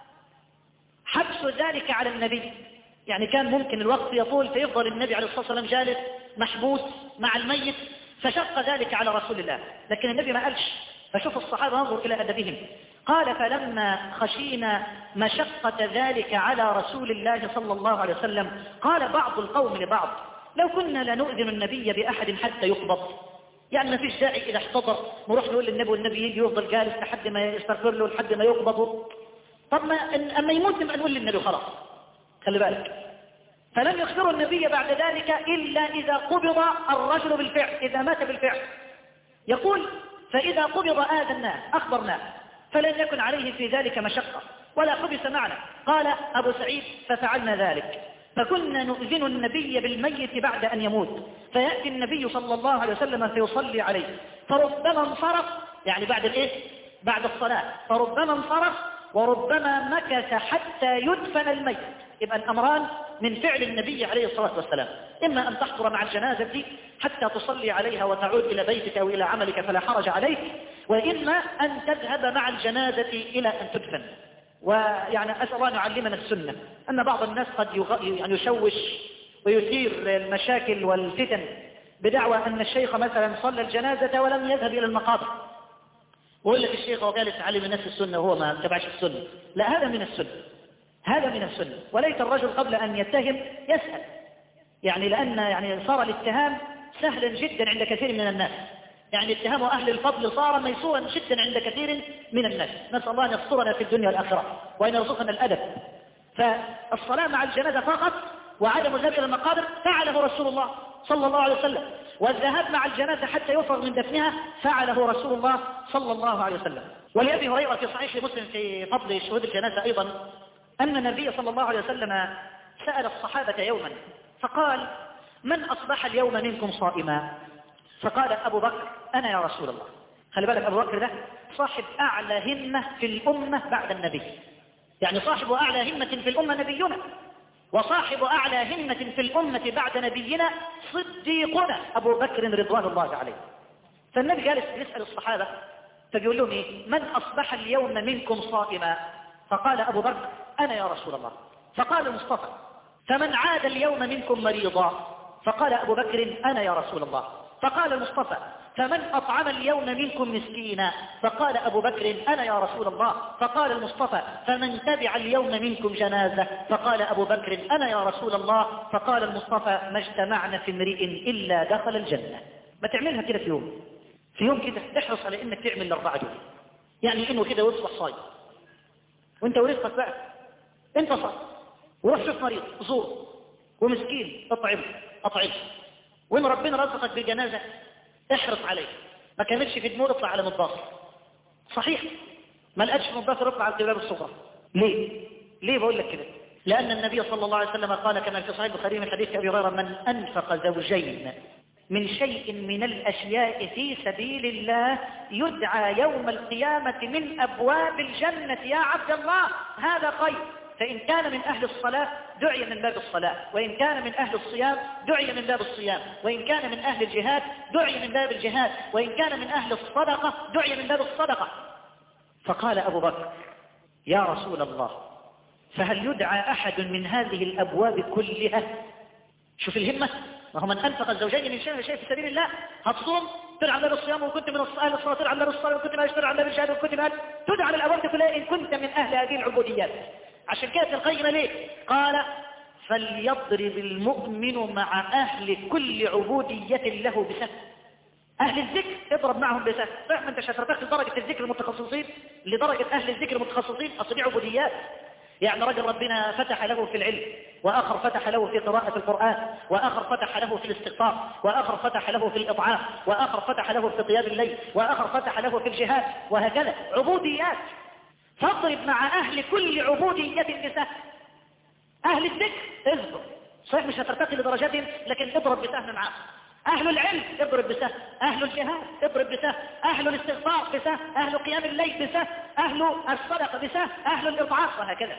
حبس ذلك على النبي، يعني كان ممكن الوقت يطول فيفضل النبي عليه الصلاة والسلام جالس محبوس مع الميت، فشق ذلك على رسول الله، لكن النبي ما قالش. فشوف الصحابة انظر إلى أدبهم. قال: فلما خشينا مشقة ذلك على رسول الله صلى الله عليه وسلم قال بعض القوم لبعض: لو كنا لنؤذن النبي بأحد حتى يقبض. يعني ما فيش داعي إذا احتضر نروح نقول للنبي والنبي يجي يفضل جالس لحد ما يستغفر له لحد ما يقبض. طب ما أما يموت نبقى نقول للنبي خلاص. خلي بالك. فلم يخبروا النبي بعد ذلك إلا إذا قبض الرجل بالفعل، إذا مات بالفعل. يقول: فإذا قبض آذناه أخبرناه فلن يكن عليه في ذلك مشقة ولا حبس معنا. قال أبو سعيد: ففعلنا ذلك، فكنا نؤذن النبي بالميت بعد أن يموت، فيأتي النبي صلى الله عليه وسلم فيصلي عليه، فربما انصرف، يعني بعد الصلاة، فربما انصرف وربما مكث حتى يدفن الميت. يبقى الأمران من فعل النبي عليه الصلاة والسلام، إما أن تحضر مع الجنازة حتى تصلي عليها وتعود إلى بيتك أو إلى عملك فلا حرج عليك، وإما أن تذهب مع الجنازة إلى أن تدفن. ويعني أسأل الله أن يعلمنا السنة، أن بعض الناس قد يشوش ويثير المشاكل والفتن بدعوى أن الشيخ مثلا صلى الجنازة ولم يذهب إلى المقابر، ويقول لك الشيخ وقال تعلم الناس السنة وهو ما اتبعش السنة. لا، هذا من السنة، هذا من السنة. وليت الرجل قبل أن يتهم يسأل، يعني لأن صار الاتهام سهلا جدا عند كثير من الناس، يعني اتهام أهل الفضل صار ميسورا جدا عند كثير من الناس. نسأل الله أن يسترنا في الدنيا والآخرة وأن يرزقنا الأدب. فالصلاة مع الجنازة فقط وعدم الذهاب إلى المقابر فعله رسول الله صلى الله عليه وسلم، والذهاب مع الجنازة حتى يفرغ من دفنها فعله رسول الله صلى الله عليه وسلم. ولأبي هريرة في صحيح مسلم في فضل شهود الجنازة أيضا أن النبي صلى الله عليه وسلم سأل الصحابة يوما فقال: من أصبح اليوم منكم صائما؟ فقال أبو بكر: أنا يا رسول الله. خلي بالك، أبو بكر ده صاحب أعلى همة في الأمة بعد النبي، يعني صاحب أعلى همة في الأمة نبينا، وصاحب أعلى همة في الأمة بعد نبينا صديقنا أبو بكر رضوان الله عليه. فالنبي جالس يسأل الصحابة فبيقول لهم إيه؟ من أصبح اليوم منكم صائما؟ فقال أبو بكر: أنا يا رسول الله. فقال المصطفى: فمن عاد اليوم منكم مريضا؟ فقال أبو بكر: أنا يا رسول الله. فقال المصطفى: فمن أطعم اليوم منكم مسكينا؟ فقال أبو بكر: أنا يا رسول الله. فقال المصطفى: فمن تبع اليوم منكم جنازة؟ فقال أبو بكر: أنا يا رسول الله. فقال المصطفى: ما اجتمعنا في امرئ إلا دخل الجنة. ما تعملها كده في يوم كده تحرص على إنك تعمل الأربعة دول، يعني إنه كده ويصبح صايم وانت ورزقك بقى، انت صايم وروح شوف مريض زور ومسكين أطعمه، وإن ربنا رزقك بالجنازة احرص عليه، ما كانتش في دموع اطلع على مضاصر. صحيح ما لقتش مضاصر اطلع على الدولاب الصغرى. ليه بقول لك كده؟ لأن النبي صلى الله عليه وسلم قال كما في صحيح البخاري من حديث أبي هريرة: من أنفق زوجين من شيء من الأشياء في سبيل الله يدعى يوم القيامة من أبواب الجنة. يا عبد الله هذا خير. فإن كان من أهل الصلاة دعي من باب الصلاة، وإن كان من أهل الصيام دعي من باب الصيام، وإن كان من أهل الجهاد دعي من باب الجهاد، وإن كان من أهل الصدقة دعي من باب الصدقة. فقال أبو بكر: يا رسول الله، فهل يدعى أحد من هذه الأبواب كلها؟ شوف الهمة، وهو من أنفق الزوجين من شيء في سبيل الله. هتصوم تدعى على الصيام، وكنت من أهل الصلاة تدعى على الصلاة، وكنت من أهل على الجهاد، وكنت من تدعى على الأبواب كلها إن كنت من أهل هذه العبوديات. عشان كده القيمة ليه؟ قال: فليضرب المؤمن مع أهل كل عبودية له بسهم. أهل الذكر اضرب معهم بسهم. صحيح ما انتش هترتقي لدرجة الذكر المتخصصين، لدرجة أهل الذكر المتخصصين، أصل دي عبوديات. يعني رجل ربنا فتح له في العلم، وآخر فتح له في قراءة القرآن، وآخر فتح له في الاستغفار، وآخر فتح له في الإطعام، وآخر فتح له في قيام الليل، وآخر فتح له في الجهاد، وهكذا عبوديات. فاضرب مع أهل كل عبودية بسهم. أهل الذكر اصبر، صحيح مش هترتقي لدرجاتهم، لكن اضرب بسهم معهم. أهل العلم اضرب بسهم، أهل الجهاد اضرب بسهم، أهل الاستغفار بسهم، أهل قيام الليل بسهم، أهل الصدقة بسهم، أهل الإطعام،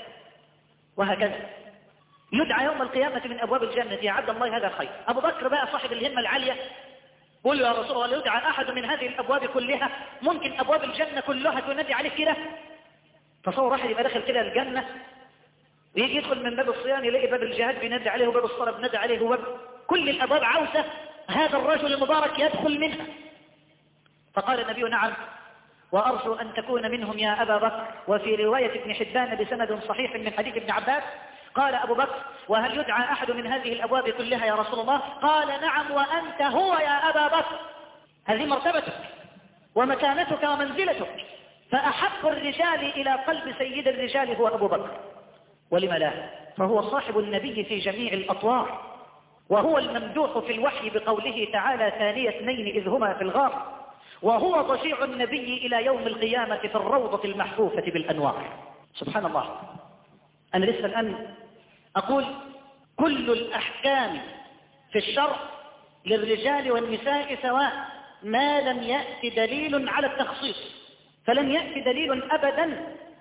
وهكذا يدعى يوم القيامة من أبواب الجنة. يا عبد الله هذا خير. أبو بكر بقى صاحب الهمة العالية قل يا رسول الله: يدعى أحد من هذه الأبواب كلها، ممكن أبواب الجنة كلها تنادي عليه كده. تصور واحد يبقى داخل كده الجنة ويجي يدخل من باب الصيام يلاقي باب الجهاد بينادي عليه، وباب الصلاة بينادي عليه، وباب كل الأبواب عاوزة هذا الرجل المبارك يدخل منها. فقال النبي: نعم، وأرجو أن تكون منهم يا أبا بكر. وفي رواية ابن حبان بسند صحيح من حديث ابن عباس قال أبو بكر: وهل يدعى أحد من هذه الأبواب كلها يا رسول الله؟ قال: نعم، وأنت هو يا أبا بكر. هذه مرتبتك ومكانتك ومنزلتك. فأحب الرجال إلى قلب سيد الرجال هو أبو بكر. ولم لا؟ فهو صاحب النبي في جميع الأطوار، وهو الممدوح في الوحي بقوله تعالى: ثاني اثنين إذ هما في الغار، وهو ضجيع النبي إلى يوم القيامة في الروضة المحفوفة بالأنوار. سبحان الله. أنا لسه الآن أقول كل الأحكام في الشرع للرجال والنساء سواء، ما لم يأتي دليل على التخصيص. فلم يأتي دليل أبدا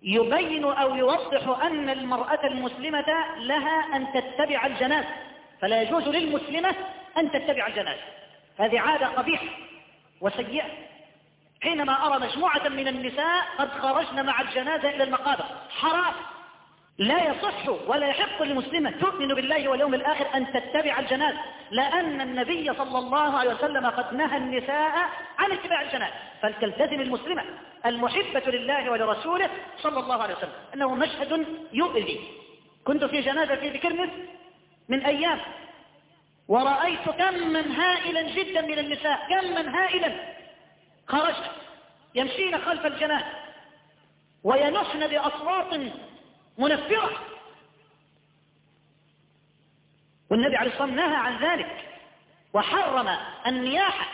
يبين أو يوضح أن المرأة المسلمة لها أن تتبع الجنازة، فلا يجوز للمسلمة أن تتبع الجنازة. هذه عادة قبيحة وسيئة. حينما أرى مجموعة من النساء قد خرجن مع الجنازة إلى المقابر، حرام، لا يصح ولا يحق للمسلمة تؤمن بالله واليوم الآخر أن تتبع الجنازة، لأن النبي صلى الله عليه وسلم قد نهى النساء عن اتباع الجنازة. فلتلتزم المسلمة المحبة لله ولرسوله صلى الله عليه وسلم. أنه مشهد يؤذي. كنت في جنازة في بكرنس من أيام، ورأيت كما هائلا جدا من النساء، كما هائلا خرجن يمشين خلف الجنازة وينحن بأصوات منفرة، والنبي عليه الصلاة والسلام نهى عن ذلك وحرم النياحة،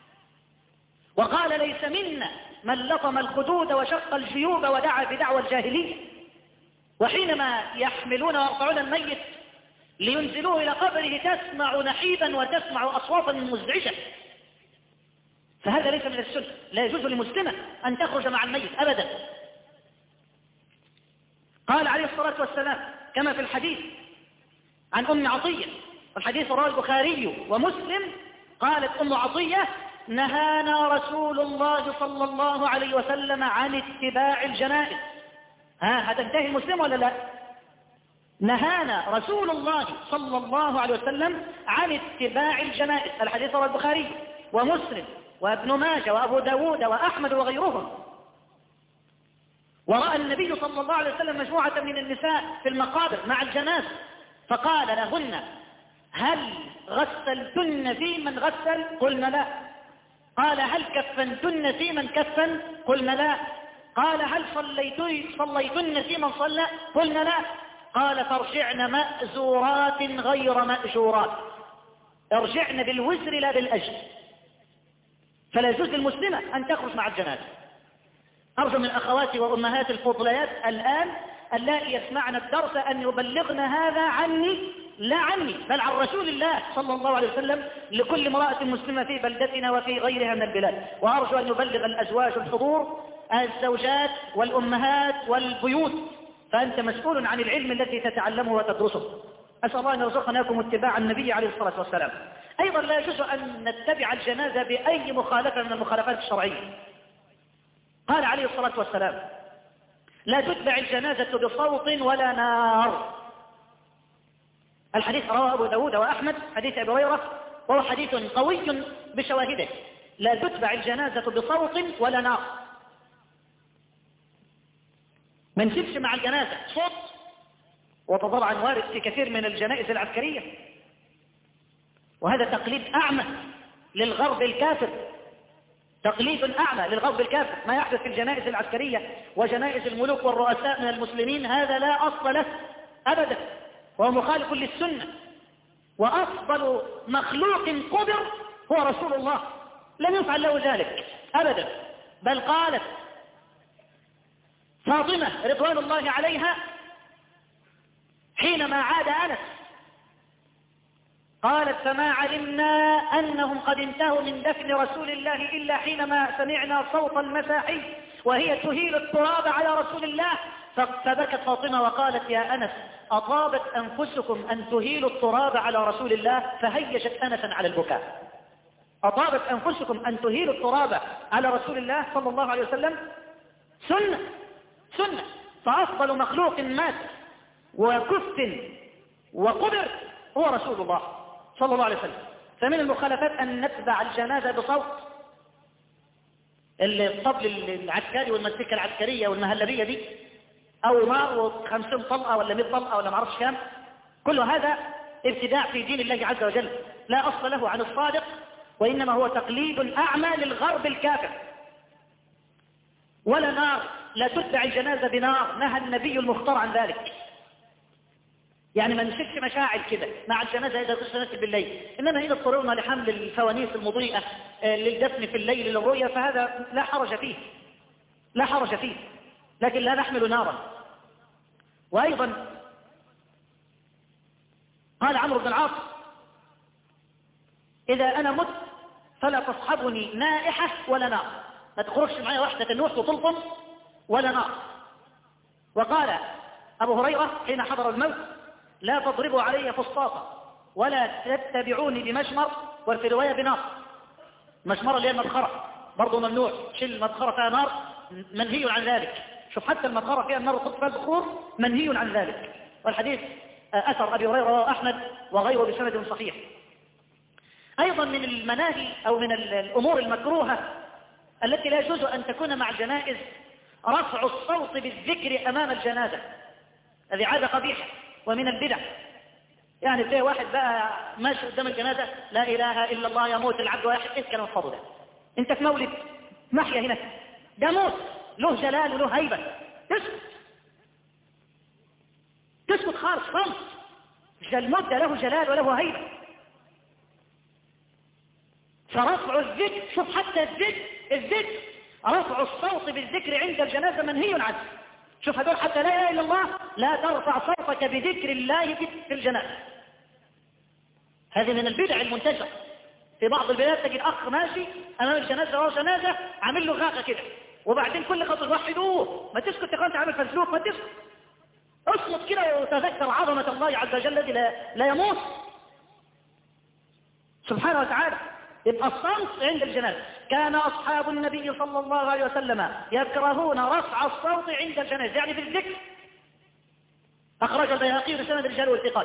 وقال ليس منا من لطم الخدود وشق الجيوب ودعا بدعوى الجاهلية. وحينما يحملون ويرفعون الميت لينزلوه إلى قبره تسمع نحيبا وتسمع أصواتا مزعجة، فهذا ليس من السنة. لا يجوز لمسلمة أن تخرج مع الميت أبدا. قال عليه الصلاة والسلام كما في الحديث عن أم عطية، والحديث رواه البخاري ومسلم، قالت أم عطية: نهانا رسول الله صلى الله عليه وسلم عن اتباع الجنائز. هتنتهي المسلم ولا لا؟ نهانا رسول الله صلى الله عليه وسلم عن اتباع الجنائز. الحديث رواه البخاري ومسلم وابن ماجه وأبو داود وأحمد وغيرهم. ورأى النبي صلى الله عليه وسلم مجموعة من النساء في المقابر مع الجنازة، فقال لهن: هل غسلتن في من غسل؟ قلنا لا. قال: هل كفنتن في من كفن؟ قلنا لا. قال: هل صليتن في من صلى؟ قلنا لا. قال: فارجعن مأزورات غير مأجورات، ارجعن بالوزر لا بالأجر. فلا يجوز للمسلمة أن تخرج مع الجنازة. أرجو من أخواتي وأمهاتي الفضليات الآن اللائي يسمعن الدرس أن يبلغن هذا عني، لا عني بل عن رسول الله صلى الله عليه وسلم، لكل امرأة مسلمة في بلدتنا وفي غيرها من البلاد. وأرجو أن يبلغ الأزواج الحضور، الزوجات والأمهات والبيوت، فأنت مسؤول عن العلم الذي تتعلمه وتدرسه. أسأل الله أن يرزقنا لكم اتباع النبي عليه الصلاة والسلام. أيضا لا يجوز أن نتبع الجنازة بأي مخالفة من المخالفات الشرعية. قال عليه الصلاة والسلام: لا تتبع الجنازة بصوت ولا نار. الحديث رواه أبو داود وأحمد، حديث أبي هريرة، وهو حديث قوي بشواهده. لا تتبع الجنازة بصوت ولا نار. ما نجيبش مع الجنازة صوت، وطبعا وارد في كثير من الجنائز العسكرية، وهذا تقليد أعمى للغرب الكافر، تقليد أعمى للغرب الكافر. ما يحدث في الجنائز العسكرية وجنائز الملوك والرؤساء من المسلمين هذا لا أصل له أبدا، وهو مخالف للسنة. وأفضل مخلوق قبر هو رسول الله، لم يفعل له ذلك أبدا. بل قالت فاطمة رضوان الله عليها حينما عاد أنس، قالت: فما علمنا أنهم قد انتهوا من دفن رسول الله إلا حينما سمعنا صوت المساحي وهي تهيل التراب على رسول الله. فبكت فاطمة وقالت: يا أنس، أطابت أنفسكم أن تهيلوا التراب على رسول الله؟ فهيجت أنسا على البكاء. أطابت أنفسكم أن تهيلوا التراب على رسول الله صلى الله عليه وسلم. سنة سنة. فأفضل مخلوق مات وكفن وقبر هو رسول الله صلى الله عليه وسلم. فمن المخالفات أن نتبع الجنازة بصوت، الطبل العسكري والمزيكا العسكرية والمهلبية دي، أو نار و50 طلقة ولا 100 طلقة ولا معرفش كام، كل هذا ابتداع في دين الله عز وجل لا أصل له عن الصادق، وإنما هو تقليد أعمى للغرب الكافر. ولا نار، لا تتبع الجنازة بنار، نهى النبي المختار عن ذلك. يعني ما نشدش مشاعل كده مع الجنازة إذا تشتغل بالليل، إنما إذا اضطررنا لحمل الفوانيس المضيئة للدفن في الليل للرؤية فهذا لا حرج فيه، لا حرج فيه، لكن لا نحمل نارا. وأيضا قال عمرو بن العاص: إذا أنا مت فلا تصحبني نائحة ولا نار، ما تخرجش معايا واحدة تنوح وتلطم ولا نار. وقال أبو هريرة حين حضر الموت: لا تضربوا علي فسطاطا ولا تتبعوني بمشمر، وفي رواية بنار. مشمر اللي هي المدخرة برضه ممنوع، شيل المدخرة فيها نار، منهي عن ذلك. شوف حتى المدخرة فيها النار وتحط فيها البخور، منهي عن ذلك. والحديث أثر أبي هريرة رواه أحمد وغيره بسند صحيح. أيضا من المناهي أو من الأمور المكروهة التي لا يجوز أن تكون مع الجنائز رفع الصوت بالذكر أمام الجنازة، هذه عادة قبيحة ومن البدع. يعني تلاقي واحد بقى ماشي قدام الجنازة: لا إله إلا الله يموت العبد ويحيى. إيه الكلام الفاضي ده؟ أنت في مولد محيا هنا، ده موت له جلال وله هيبة. تسكت خالص، صمت. الموت ده له جلال وله هيبة. فرفع الذكر، شوف حتى الذكر رفع الصوت بالذكر عند الجنازة منهي عنه. شوف هذول حتى لا إله إلا الله لا ترفع صوتك بذكر الله في الجنازة. هذه من البدع المنتشرة في بعض البلاد. تجد أخ ماشي أمام الجنازة وهو جنازة عامل له غاقة كده، وبعدين كل خطوة وحدوه: ما تسكت يا أنت عامل فزلوك، ما تسكت، اصمت كده وتذكر عظمة الله عز وجل الذي لا يموت سبحانه وتعالى. يبقى الصمت عند الجنازة. كان أصحاب النبي صلى الله عليه وسلم يكرهون رفع الصوت عند الجنازة، يعني في الذكر. أخرج البيهقي بسند الرجال والثقات.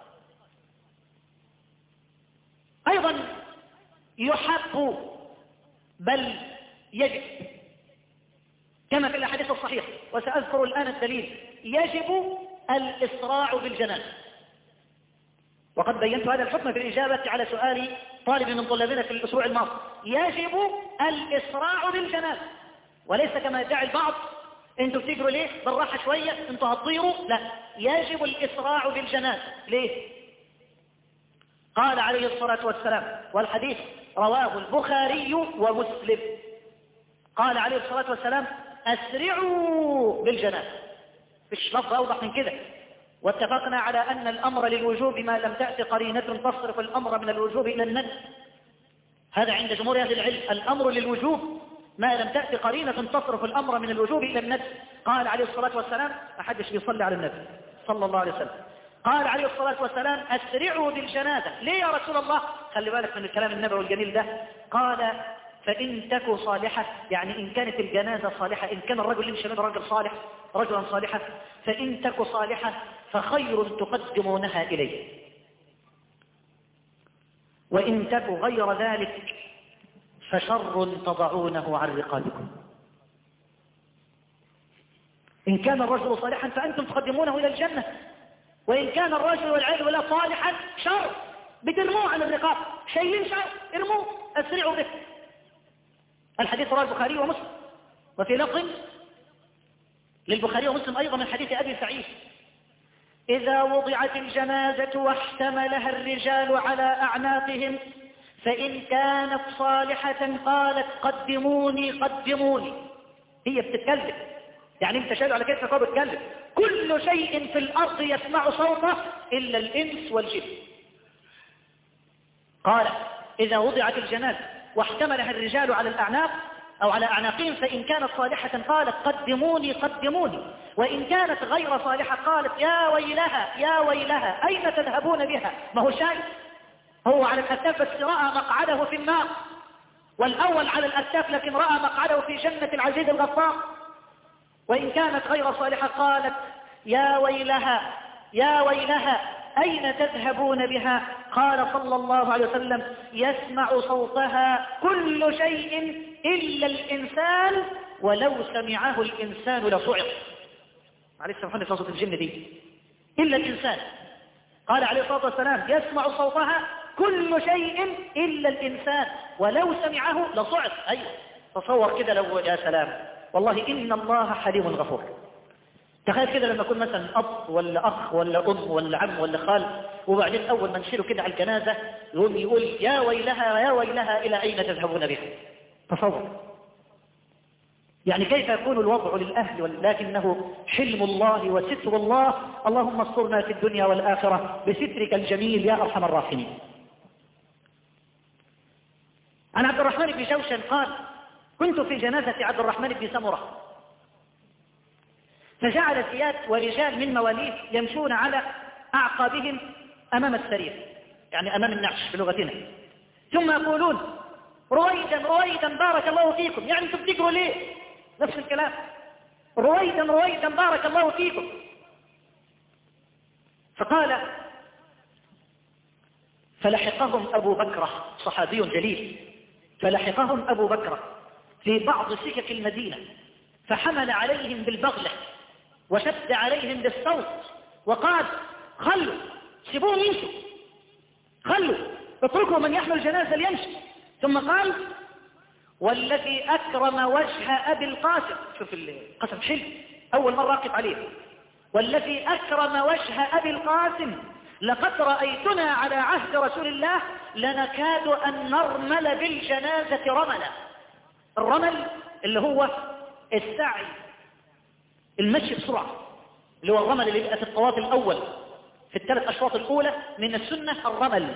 أيضا يحب بل يجب كما في الأحاديث الصحيحة، وسأذكر الآن الدليل: يجب الإسراع بالجنازة. وقد بينت هذا الحكم في الإجابة على سؤال طالب من طلابنا في الأسبوع الماضي. يجب الإسراع بالجنازة، وليس كما يدعي البعض: انتوا بتجروا ليه؟ بالراحة شوية، انتوا هتطيروا. لا، يجب الإسراع بالجنازة. ليه؟ قال عليه الصلاة والسلام، والحديث رواه البخاري ومسلم، قال عليه الصلاة والسلام: أسرعوا بالجنازة. مش لفظ أوضح من كده. واتفقنا على أن الأمر للوجوب ما لم تأتي قرينة تصرف الأمر من الوجوب إلى الندب. هذا عند جمهور أهل العلم، الأمر للوجوب ما لم تأتي قرينة تصرف الأمر من الوجوب إلى الندب. قال عليه الصلاة والسلام: ما حدش بيصلي على النبي صلى الله عليه وسلم. قال عليه الصلاة والسلام: أسرعوا بالجنازة. ليه يا رسول الله؟ خلي بالك من الكلام النبوي الجميل ده. قال: فإن تكو صالحة، يعني إن كانت الجنازة صالحة، إن كان الرجل اللي مش رجل صالح رجلا صالحا، فإن تكو صالحة فخير تقدمونها إليه، وإن تكو غير ذلك فشر تضعونه عن رقابكم. إن كان الرجل صالحا فأنتم تقدمونه إلى الجنة، وإن كان الرجل والعياذ بالله صالحا شر بترموه عن الرقاب، شيئين شر ارموه، أسرعوا به. الحديث رواه البخاري ومسلم، وفي لفظ للبخاري ومسلم أيضا من حديث أبي سعيد: إذا وضعت الجنازة واحتملها الرجال على أعناقهم فإن كانت صالحة قالت: قدموني قدموني. هي بتتكلم، يعني انت شايل على كتفك وهو بتتكلم. كل شيء في الأرض يسمع صوته إلا الإنس والجن. قال: إذا وضعت الجنازة واحتملها الرجال على الأعناق أو على أعناقهم فإن كانت صالحة قالت: قدموني قدموني، وإن كانت غير صالحة قالت: يا ويلها يا ويلها أين تذهبون بها؟ ما هو شايف، هو على الأكتاف بس رأى مقعده في النار، والأول على الأكتاف لكن رأى مقعده في جنة العزيز الغفار. وإن كانت غير صالحة قالت: يا ويلها يا ويلها أين تذهبون بها؟ قال صلى الله عليه وسلم: يسمع صوتها كل شيء إلا الإنسان، ولو سمعه الإنسان لصعق. معلش سبحانه في صوت الجن دي، إلا الإنسان. قال عليه الصلاة والسلام: يسمع صوتها كل شيء إلا الإنسان، ولو سمعه لصعق. أيوة، تصور كده لو، يا سلام، والله إن الله حليم غفور. تخيل كده لما يكون مثلا أب ولا أخ ولا أم ولا عم ولا خال، وبعدين أول ما نشيله كده على الجنازة يقول: يا ويلها يا ويلها إلى أين تذهبون بها؟ تصور يعني كيف يكون الوضع للأهل، لكنه حلم الله وستر الله. اللهم استرنا في الدنيا والآخرة بسترك الجميل يا أرحم الراحمين. عن عبد الرحمن بن جوشن قال: كنت في جنازة عبد الرحمن بن سمرة، فجعل زياد ورجال من مواليه يمشون على أعقابهم أمام السرير، يعني أمام النعش بلغتنا، ثم يقولون رويدا رويدا بارك الله فيكم، يعني انتم بتجروا ليه؟ نفس الكلام، رويدا رويدا بارك الله فيكم. فقال فلحقهم أبو بكر، صحابي جليل، فلحقهم أبو بكر في بعض سكك المدينة فحمل عليهم بالبغلة وشد عليهم بالصوت وقال خلوا، سيبوهم يمشوا، خلوا، اتركوا من يحمل جنازة ليمشي. ثم قال والذي أكرم وجه أبي القاسم، شوف القسم حلو، أول مرة أقف عليه، والذي أكرم وجه أبي القاسم لقد رأيتنا على عهد رسول الله لنكاد أن نرمل بالجنازة رملا. الرمل اللي هو السعي، المشي بسرعة، اللي هو الرمل اللي بيبقى في الطواف الأول في الثلاث أشواط الأولى من السنة الرمل.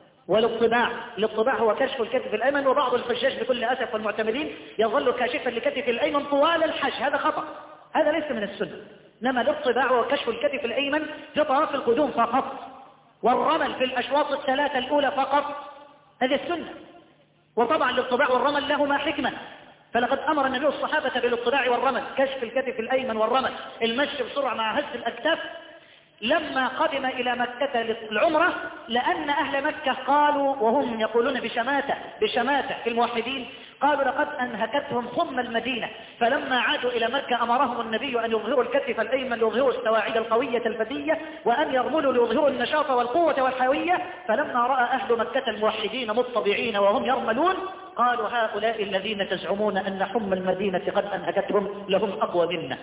والاطباع هو كشف الكتف الأيمن، وبعض الحجاج بكل أسف والمعتمدين يظل كاشفا لكتف الأيمن طوال الحج، هذا خطأ، هذا ليس من السنة، إنما الاطباع هو كشف الكتف الأيمن في طواف القدوم فقط، والرمل في الأشواط الثلاثة الأولى فقط، هذه السنة. وطبعا الاطباع والرمل لهما حكمة، فلقد أمر النبي الصحابة بالاطباع والرمل، كشف الكتف الأيمن والرمل، المشي بسرعة مع هز الأكتاف. لما قدم إلى مكة للعمرة، لأن أهل مكة قالوا وهم يقولون بشماتة في الموحدين، قالوا لقد أنهكتهم حمى المدينة، فلما عادوا إلى مكة أمرهم النبي أن يظهروا الكتف الأيمن ليظهروا السواعد القوية الفتية، وأن يرملوا ليظهروا النشاط والقوة والحيوية. فلما رأى أهل مكة الموحدين مضطبعين وهم يرملون، قالوا هؤلاء الذين تزعمون أن حمى المدينة قد أنهكتهم لهم أقوى منا.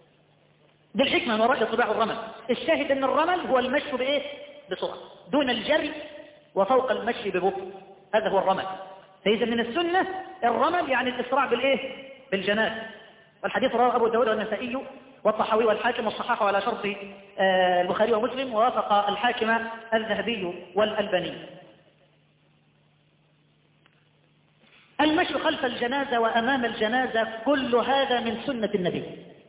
دي الحكمة من وراء الاطباع والرمل. الشاهد أن الرمل هو المشي بإيه؟ بسرعة، دون الجري وفوق المشي ببطء، هذا هو الرمل. فإذا من السنة الرمل يعني الإسراع بالإيه؟ بالجناز. والحديث رواه أبو داود والنسائي والطحاوي والحاكم والصحاح على شرط البخاري ومسلم، ووافق الحاكم الذهبي والألباني. المشي خلف الجنازة وأمام الجنازة كل هذا من سنة النبي.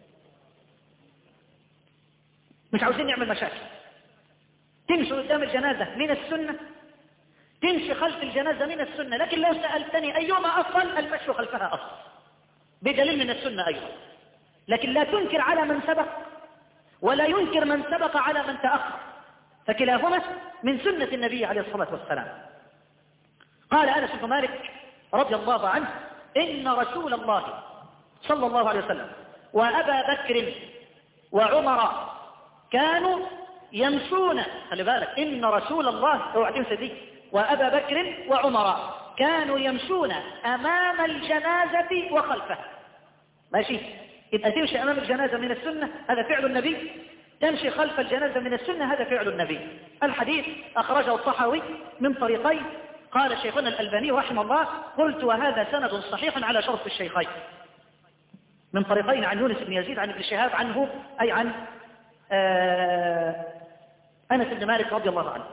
مش عاوزين نعمل مشاكل، تمشي قدام الجنازة من السنة، تمشي خلف الجنازة من السنة، لكن لو سألتني أيهما أفضل، المشي خلفها أفضل بدليل من السنة أيضا. لكن لا تنكر على من سبق ولا ينكر من سبق على من تأخر، فكلاهما من سنة النبي عليه الصلاة والسلام. قال أنس بن مالك رضي الله عنه إن رسول الله صلى الله عليه وسلم وأبا بكر وعمر كانوا يمشون، خلي بالك، إن رسول الله اوعى تنسى دي، وأبا بكر وعمر كانوا يمشون أمام الجنازة وخلفها. ماشي، يبقى تمشي أمام الجنازة من السنة، هذا فعل النبي، تمشي خلف الجنازة من السنة، هذا فعل النبي. الحديث أخرجه الطحاوي من طريقين، قال شيخنا الألباني رحمه الله قلت وهذا سند صحيح على شرط الشيخين، من طريقين عن يونس بن يزيد عن ابن شهاب عنه، أي عن أنس بن مالك رضي الله عنه.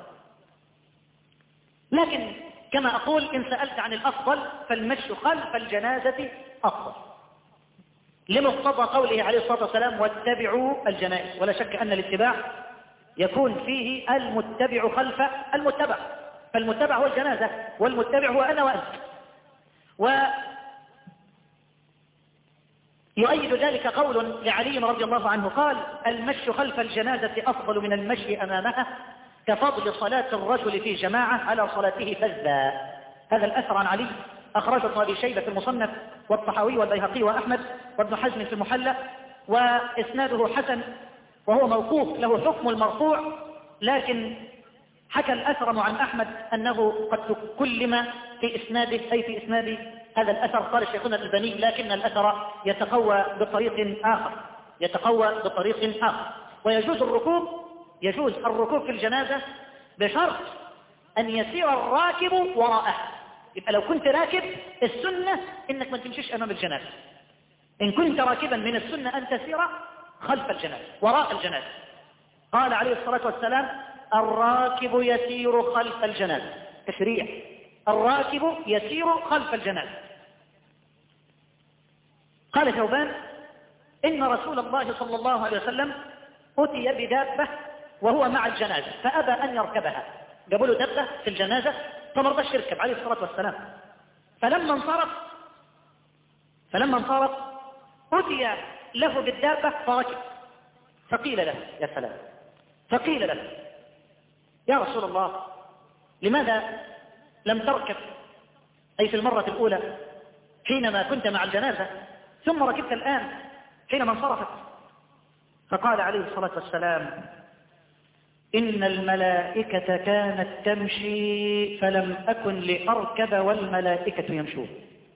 لكن كما أقول إن سألت عن الأفضل فالمشي خلف الجنازة أفضل، لمقتضى قوله عليه الصلاة والسلام واتبعوا الجنائز. ولا شك أن الاتباع يكون فيه المتبع خلف المتبع، فالمتبع هو الجنازة والمتبع هو أنا وأنت. ويؤيد ذلك قول لعلي رضي الله عنه قال المشي خلف الجنازة أفضل من المشي أمامها كفضل صلاة الرجل في جماعة على صلاته فذا. هذا الأثر عن علي أخرجه ابن أبي شيبة في المصنف والطحاوي والبيهقي وأحمد وابن حزم في المحلى، وإسناده حسن وهو موقوف له حكم المرفوع، لكن حكى الأثرم عن أحمد أنه قد تكلم في إسناده، أي في إسناد هذا الأثر. قال شيخنا الألباني لكن الأثر يتقوى بطريق آخر. ويجوز الركوب في الجنازة بشرط أن يسير الراكب وراءه. يبقى لو كنت راكب السنة إنك ما تمشيش أمام الجنازة، إن كنت راكبا من السنة أن تسير خلف الجنازة وراء الجنازة. قال عليه الصلاة والسلام الراكب يسير خلف الجنازة، تشريع، الراكب يسير خلف الجنازة. قال ثوبان إن رسول الله صلى الله عليه وسلم أتي بدابة وهو مع الجنازة فأبى أن يركبها. جابوا له دابة في الجنازة فما رضاش يركب عليه الصلاة والسلام. فلما انصرف أتي له بالدابة فركب. فقيل له يا سلام، فقيل له يا رسول الله لماذا لم تركب أي في المرة الأولى حينما كنت مع الجنازة ثم ركبت الآن حينما انصرفت؟ فقال عليه الصلاة والسلام إن الملائكة كانت تمشي فلم أكن لأركب والملائكة يمشون،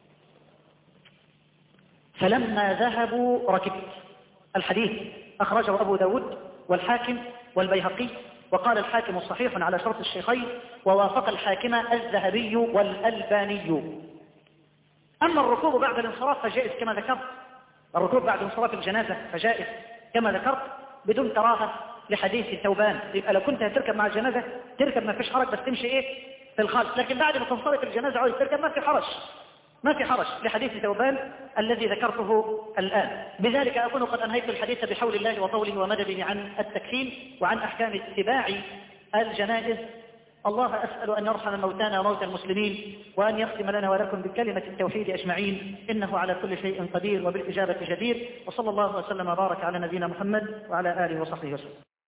فلما ذهبوا ركبت. الحديث أخرجه أبو داود والحاكم والبيهقي، وقال الحاكم صحيح على شرط الشيخين، ووافق الحاكم الذهبي والألباني. أما الركوب بعد الانصراف فجائز كما ذكرت، الركوب بعد انصراف الجنازة فجائز كما ذكرت بدون كراهة لحديث ثوبان. يبقى لو كنت هتركب مع الجنازة تركب ما فيش حرج، بس تمشي في الخلف، لكن بعد ما تنصرف الجنازة عاوز تركب ما في حرج لحديث ثوبان الذي ذكرته الآن. بذلك أكون قد أنهيت الحديث بحول الله وطوله ومدده عن التكفين وعن أحكام اتباع الجنائز. الله أسأل أن يرحم موتانا وموتى المسلمين، وأن يختم لنا ولكم بكلمة التوحيد أجمعين، إنه على كل شيء قدير وبالإجابة جدير. وصلى الله وسلم وبارك على نبينا محمد وعلى آله وصحبه وسلم.